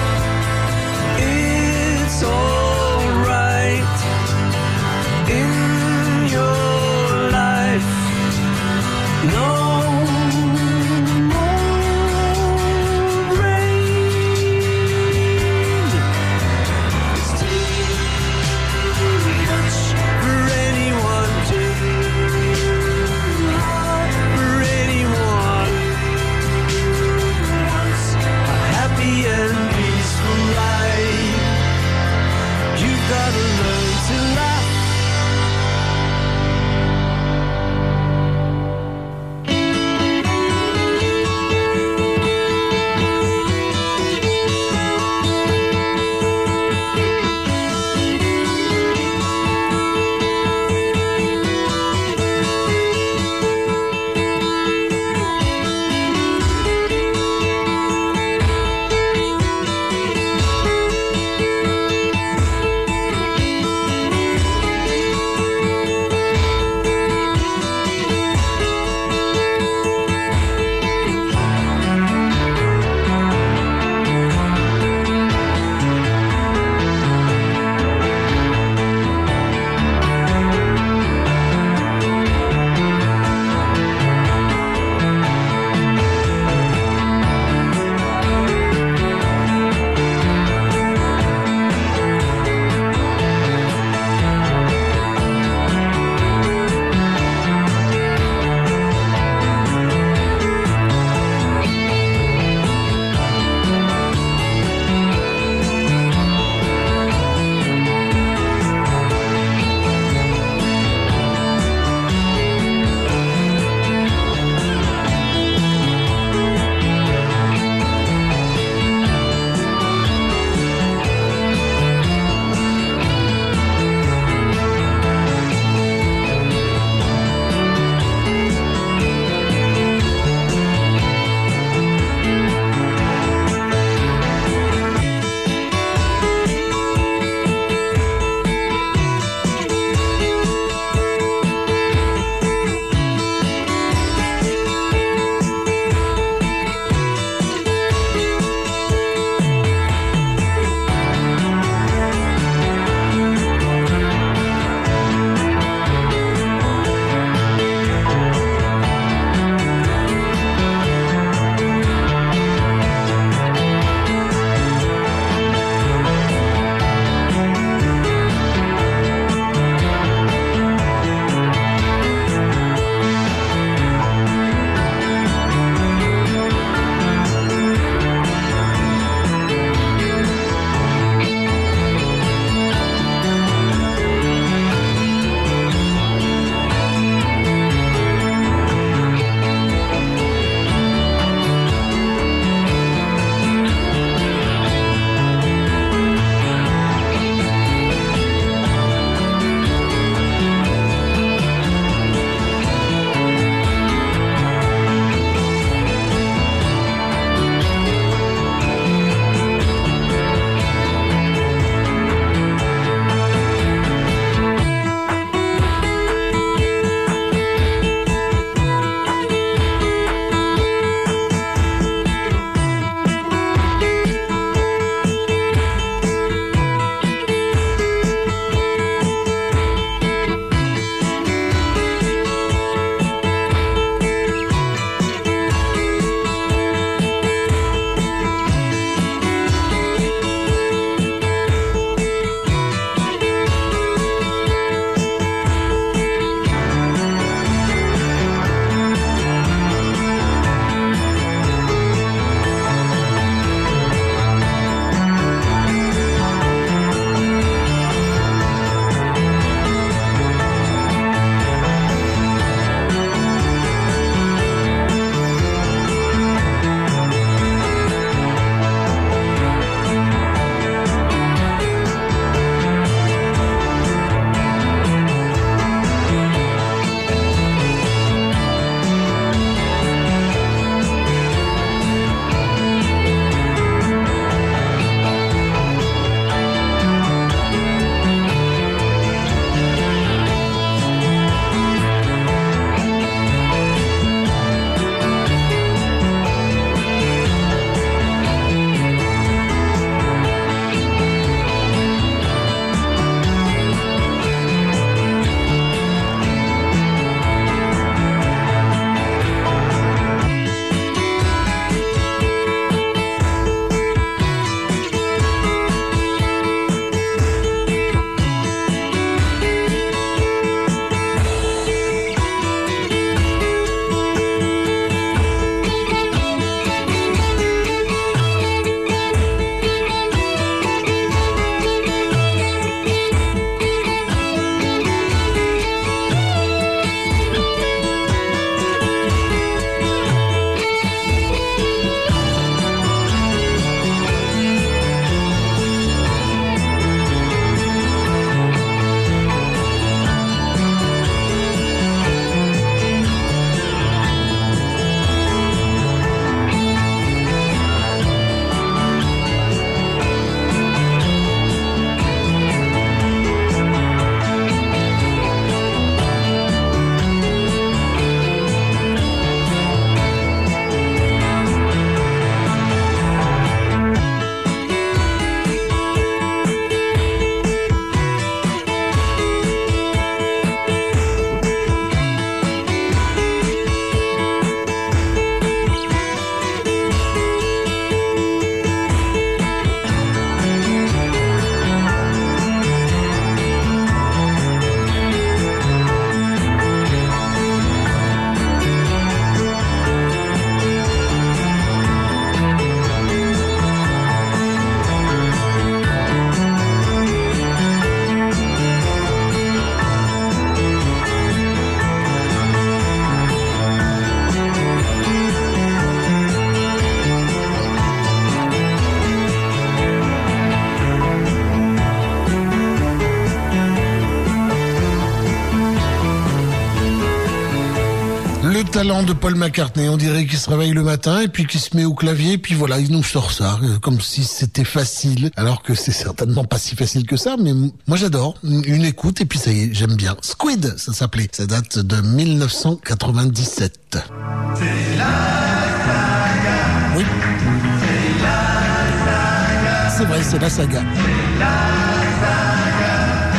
talent de Paul McCartney. On dirait qu'il se réveille le matin et puis qu'il se met au clavier, puis voilà, il nous sort ça, comme si c'était facile, alors que c'est certainement pas si facile que ça, mais moi j'adore. Une écoute et puis ça y est, j'aime bien. Squid, ça s'appelait. Ça date de mille neuf cent quatre-vingt-dix-sept. C'est la saga. Oui. C'est la saga. C'est vrai, c'est la saga. C'est la saga.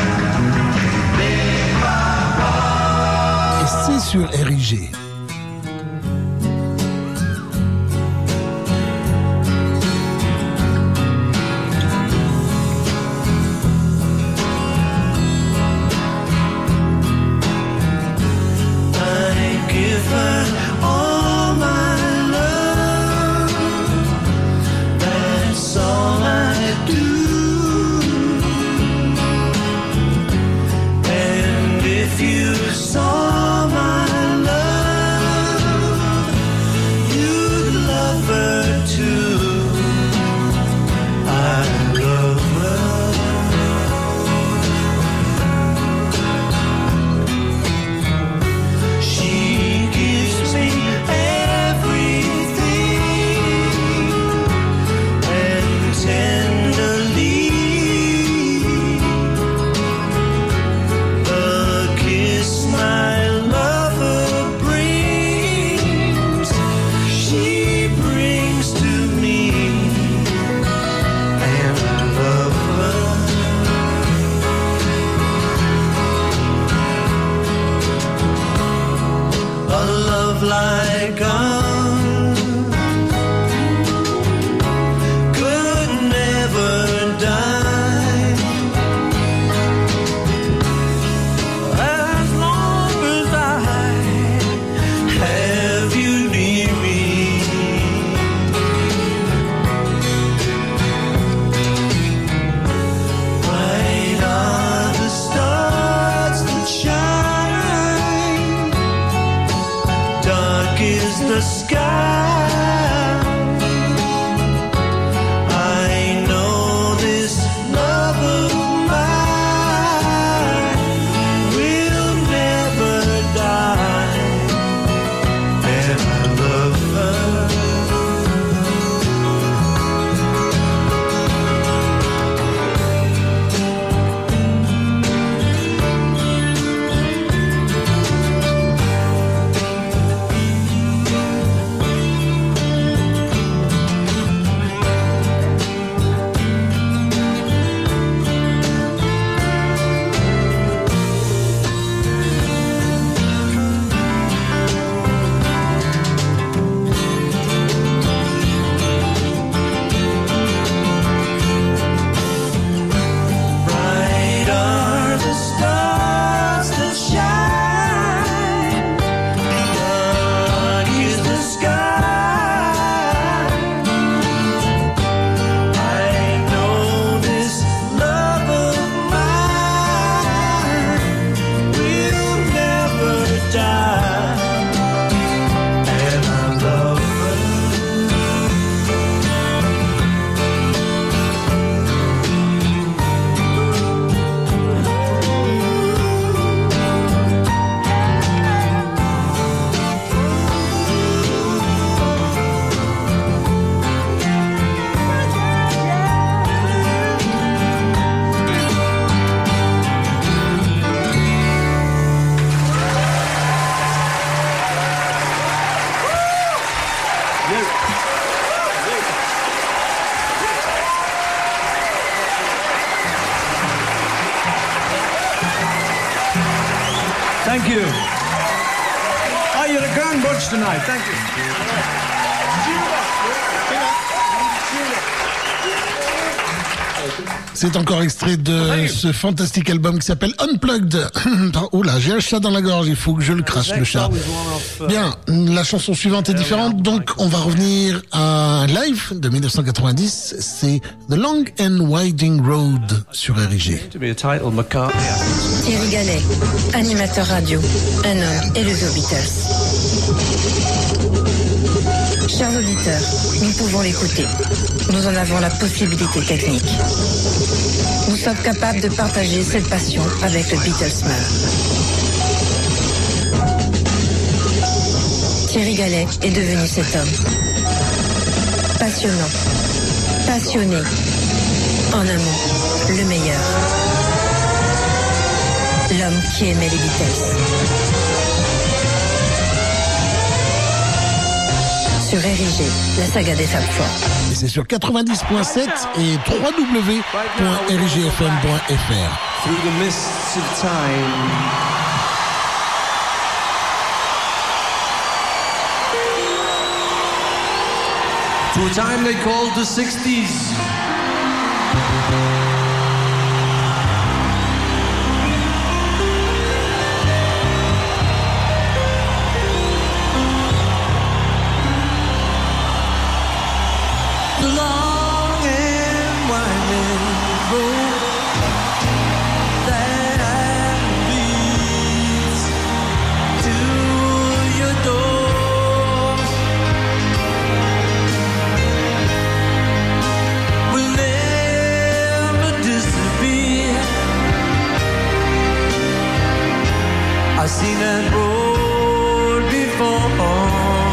Et c'est sur R I G. Thank you. Oh, you're a grand bunch tonight. Thank you. C'est encore extrait de ce fantastique album qui s'appelle Unplugged. Oh là, j'ai un chat dans la gorge, il faut que je le crache, le chat. Bien, la chanson suivante est différente, donc on va revenir à un live de mille neuf cent quatre-vingt-dix. C'est The Long and Winding Road sur R I G. Thierry Gallet, animateur radio, un homme élevé aux Beatles. Chers auditeurs, nous pouvons l'écouter. Nous en avons la possibilité technique. Nous sommes capables de partager cette passion avec le Beatlesman. Thierry Gallet est devenu cet homme. Passionnant, passionné, en un mot, le meilleur. L'homme qui aimait les Beatles. Sur R I G, la saga des Fab Four. Et c'est sur quatre-vingt-dix point sept et w w w point r i g f m point f r. Through the mists of time. To a time they called the sixties. The long and winding road that leads to your door will never disappear. I've seen that road before.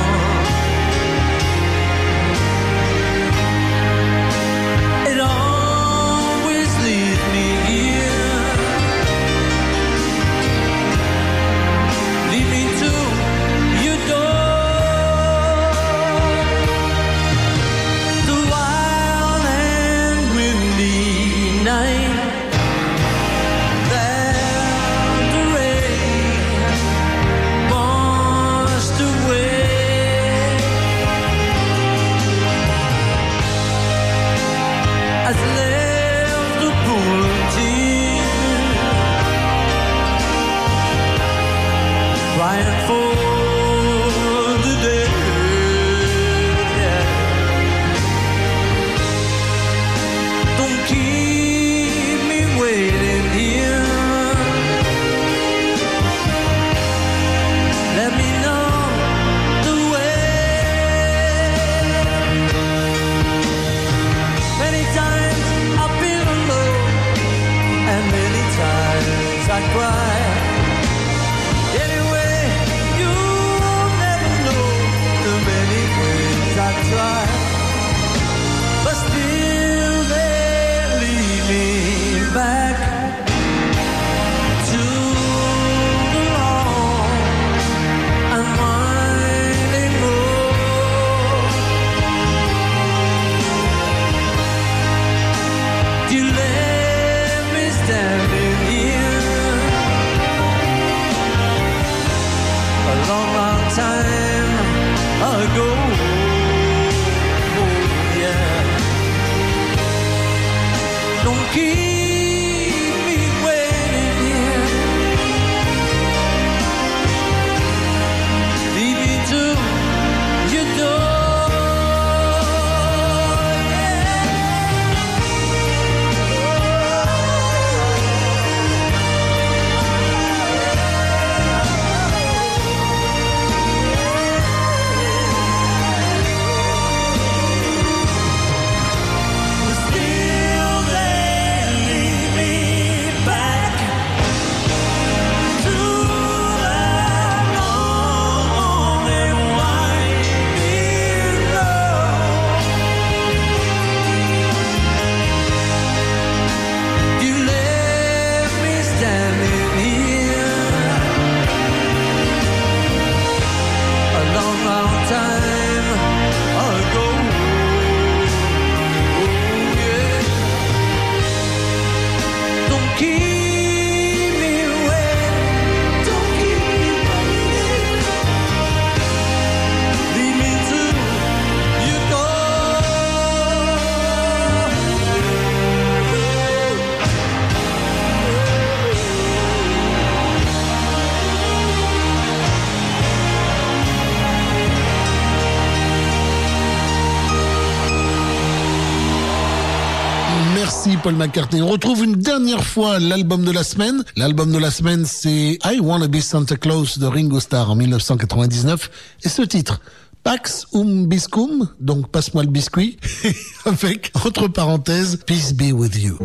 Paul McCartney. On retrouve une dernière fois l'album de la semaine. L'album de la semaine, c'est I Wanna Be Santa Claus de Ringo Starr en mille neuf cent quatre-vingt-dix-neuf. Et ce titre, Pax um Biscum, donc passe-moi le biscuit, avec, entre parenthèses, Peace be with you.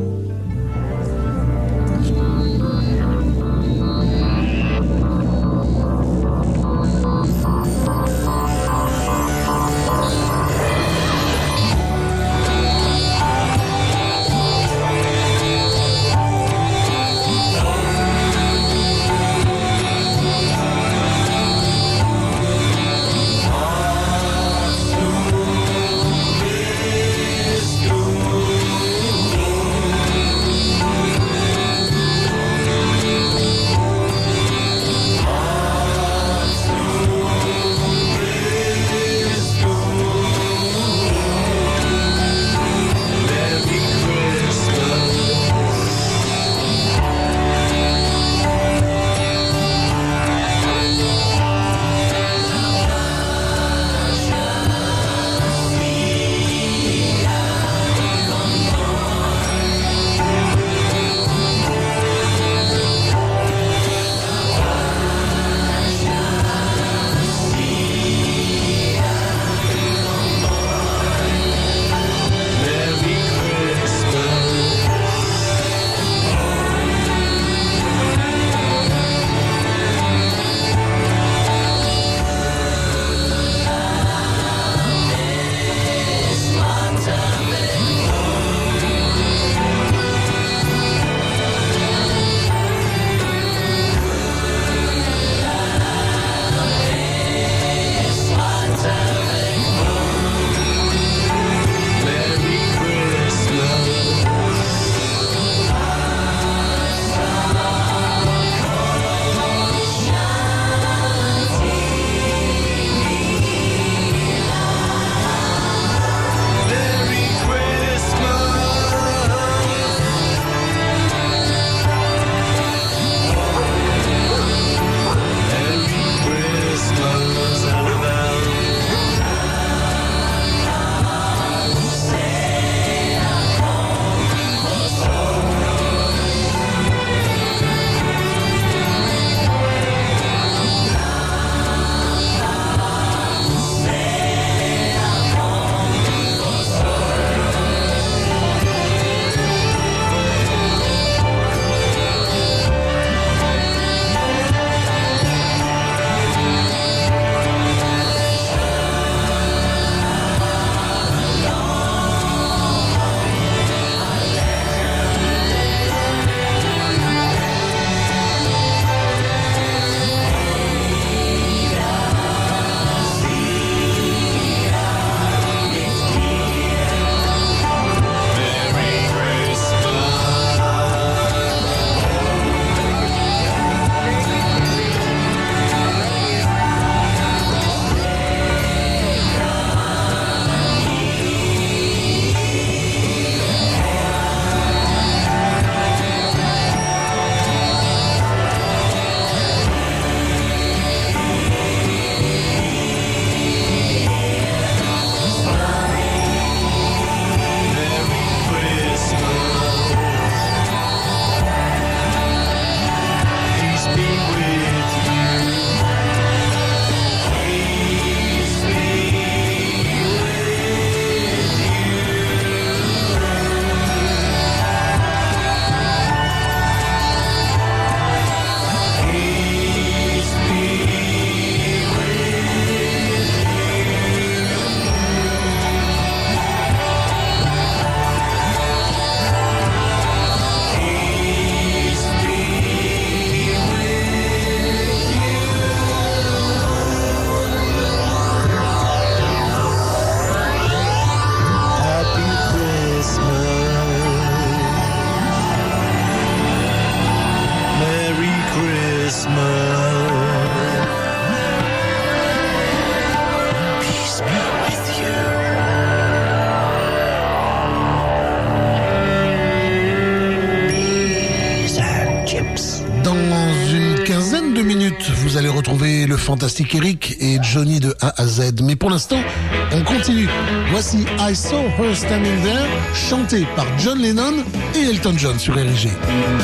vous allez retrouver le fantastique Eric et Johnny de A à Z. Mais pour l'instant, on continue. Voici I Saw Her Standing There, chanté par John Lennon et Elton John sur R I G.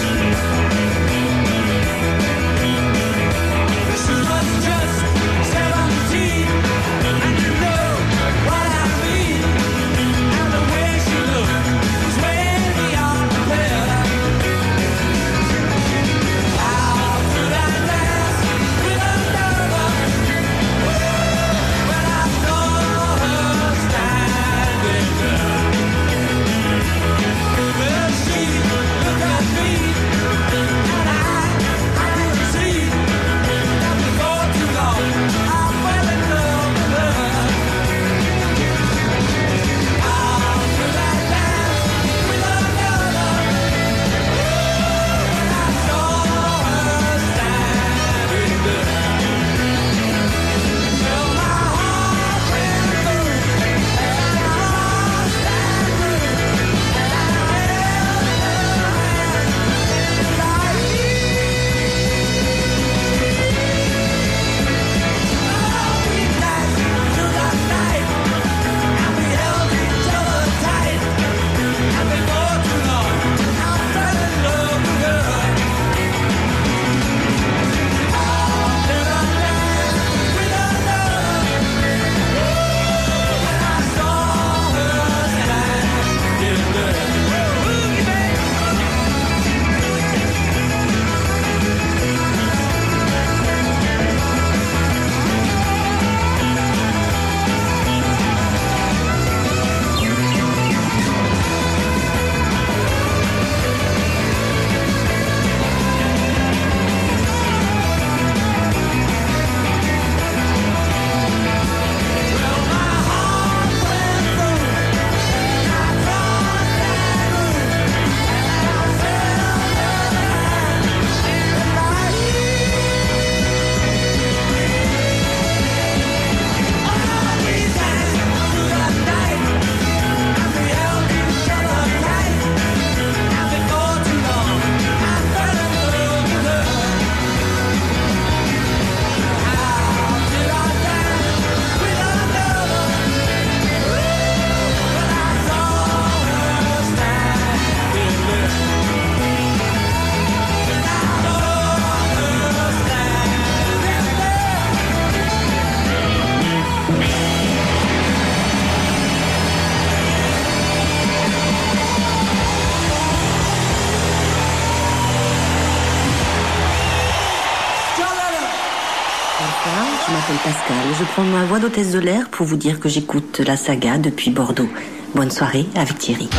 Pascal. Je prends ma voix d'hôtesse de l'air pour vous dire que j'écoute la saga depuis Bordeaux. Bonne soirée avec Thierry.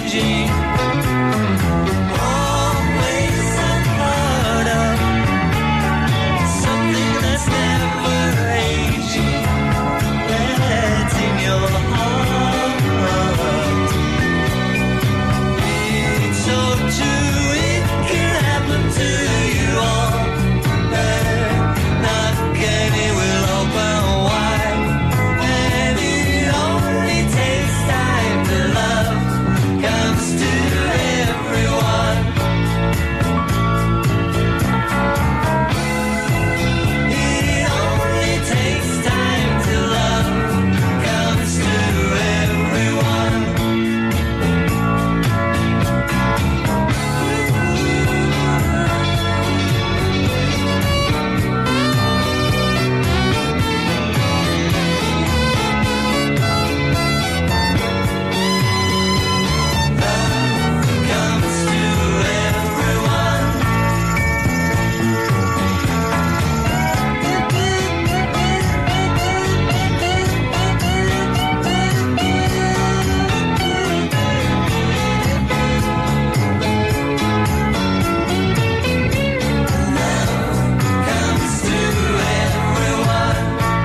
changing. Always some part of something that's never aging. That's in your heart. It's so true, it can happen to you all. Knock and it will open wide. And it only takes time to love. Comes to everyone. It only takes time to love. Comes to everyone. Comes to everyone. Comes to everyone.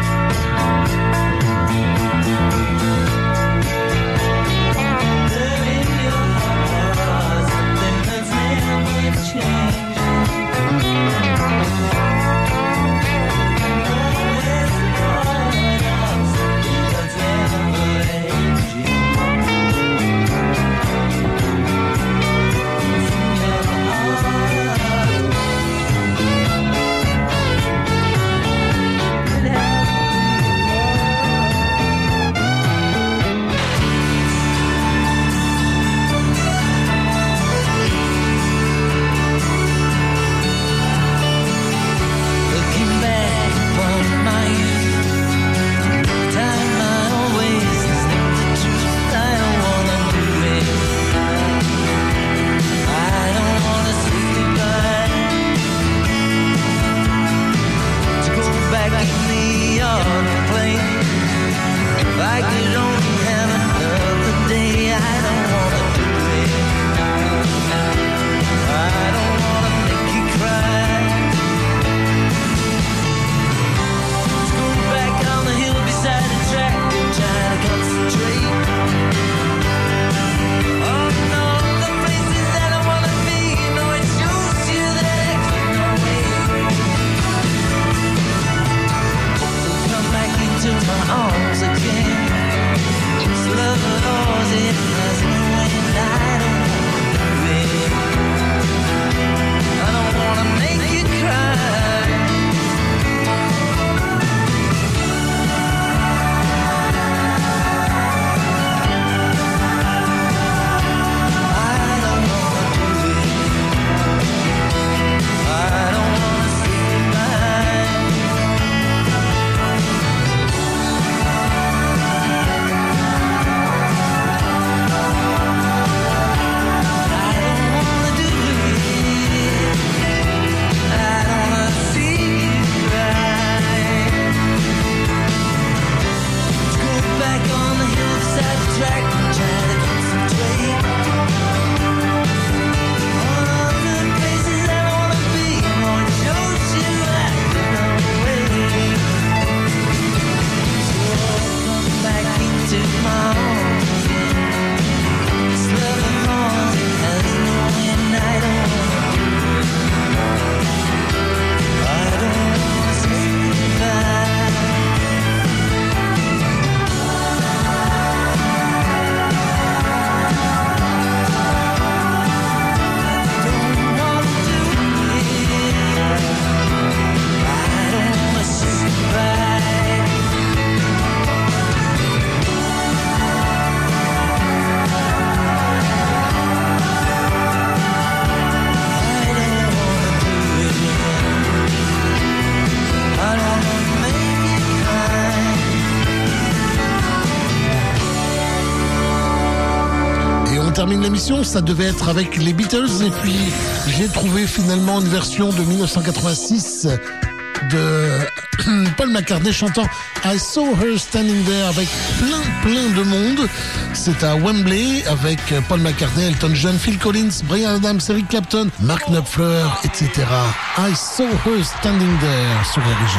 Love in your heart, something that's never changing. Always part of something that's never aging. It's in your heart. Looking back upon my youth, time I always think the truth. I don't wanna do it. I don't wanna say goodbye. To go back in the airplane, like you don't have another day. I don't wanna do it. I don't wanna make you cry. Let's go back on the hill beside the track and try to concentrate on all the places that I wanna be. You know it shows you that I can no way. So come back into my arms again. This love of ours, it has no end. I don't wanna do it. I don't wanna make you cry. I don't wanna do it. I don't wanna say goodbye. termine l'émission, ça devait être avec les Beatles et puis j'ai trouvé finalement une version de mille neuf cent quatre-vingt-six de Paul McCartney chantant I Saw Her Standing There avec plein plein de monde. C'est à Wembley avec Paul McCartney, Elton John, Phil Collins, Bryan Adams, Eric Clapton, Mark Knopfler, et cetera. I Saw Her Standing There sur R G.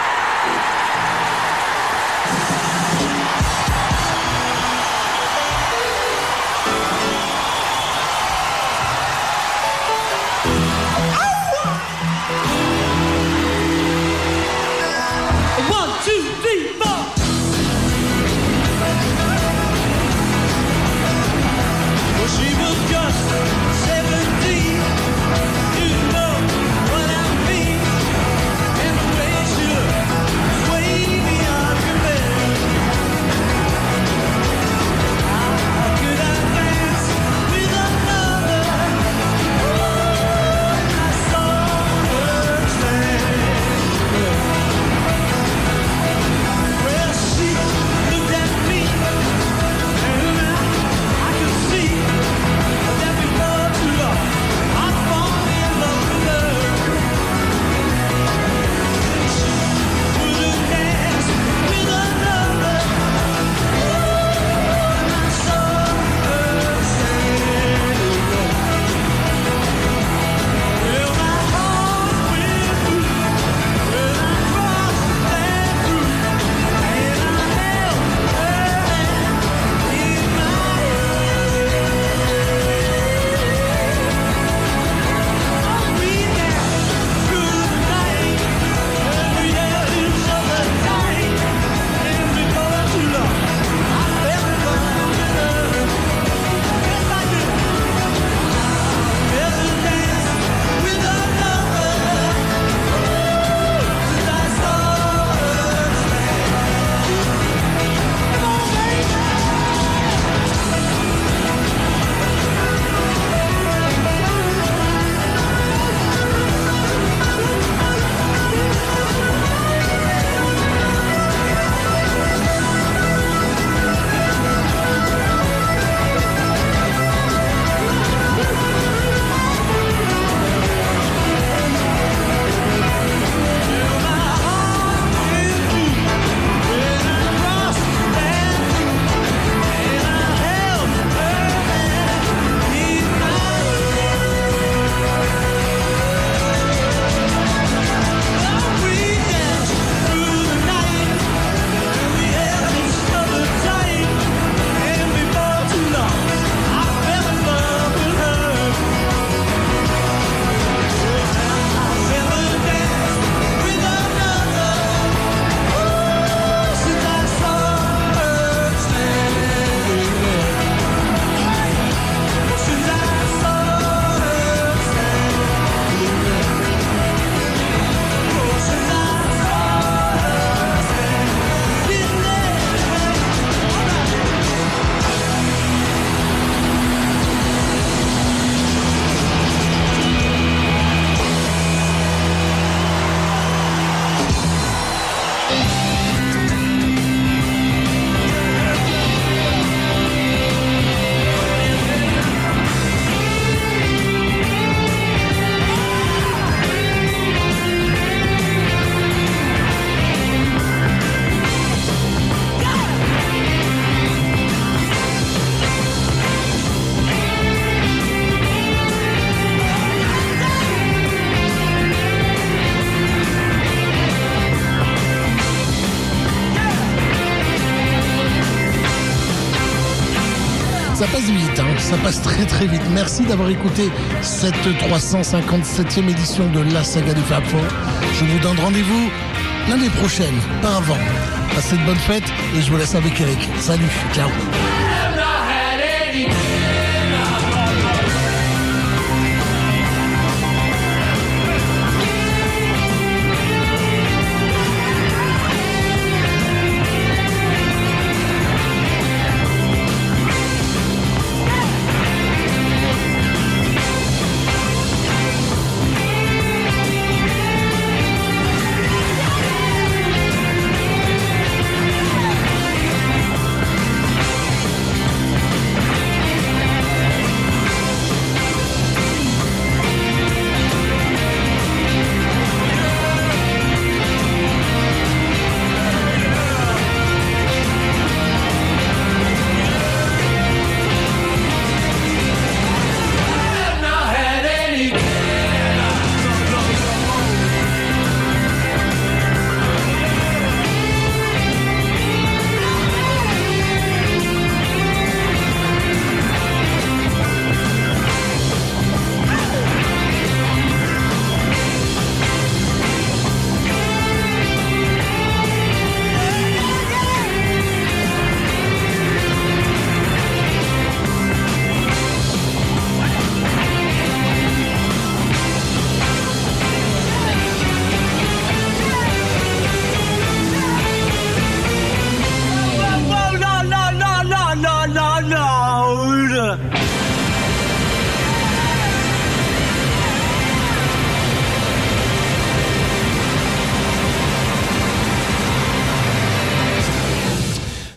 Ça passe vite, hein, ça passe très très vite. Merci d'avoir écouté cette trois cent cinquante-septième édition de la saga du Fab Four. Je vous donne rendez-vous l'année prochaine, pas avant. Passez de bonnes fêtes et je vous laisse avec Eric. Salut, ciao.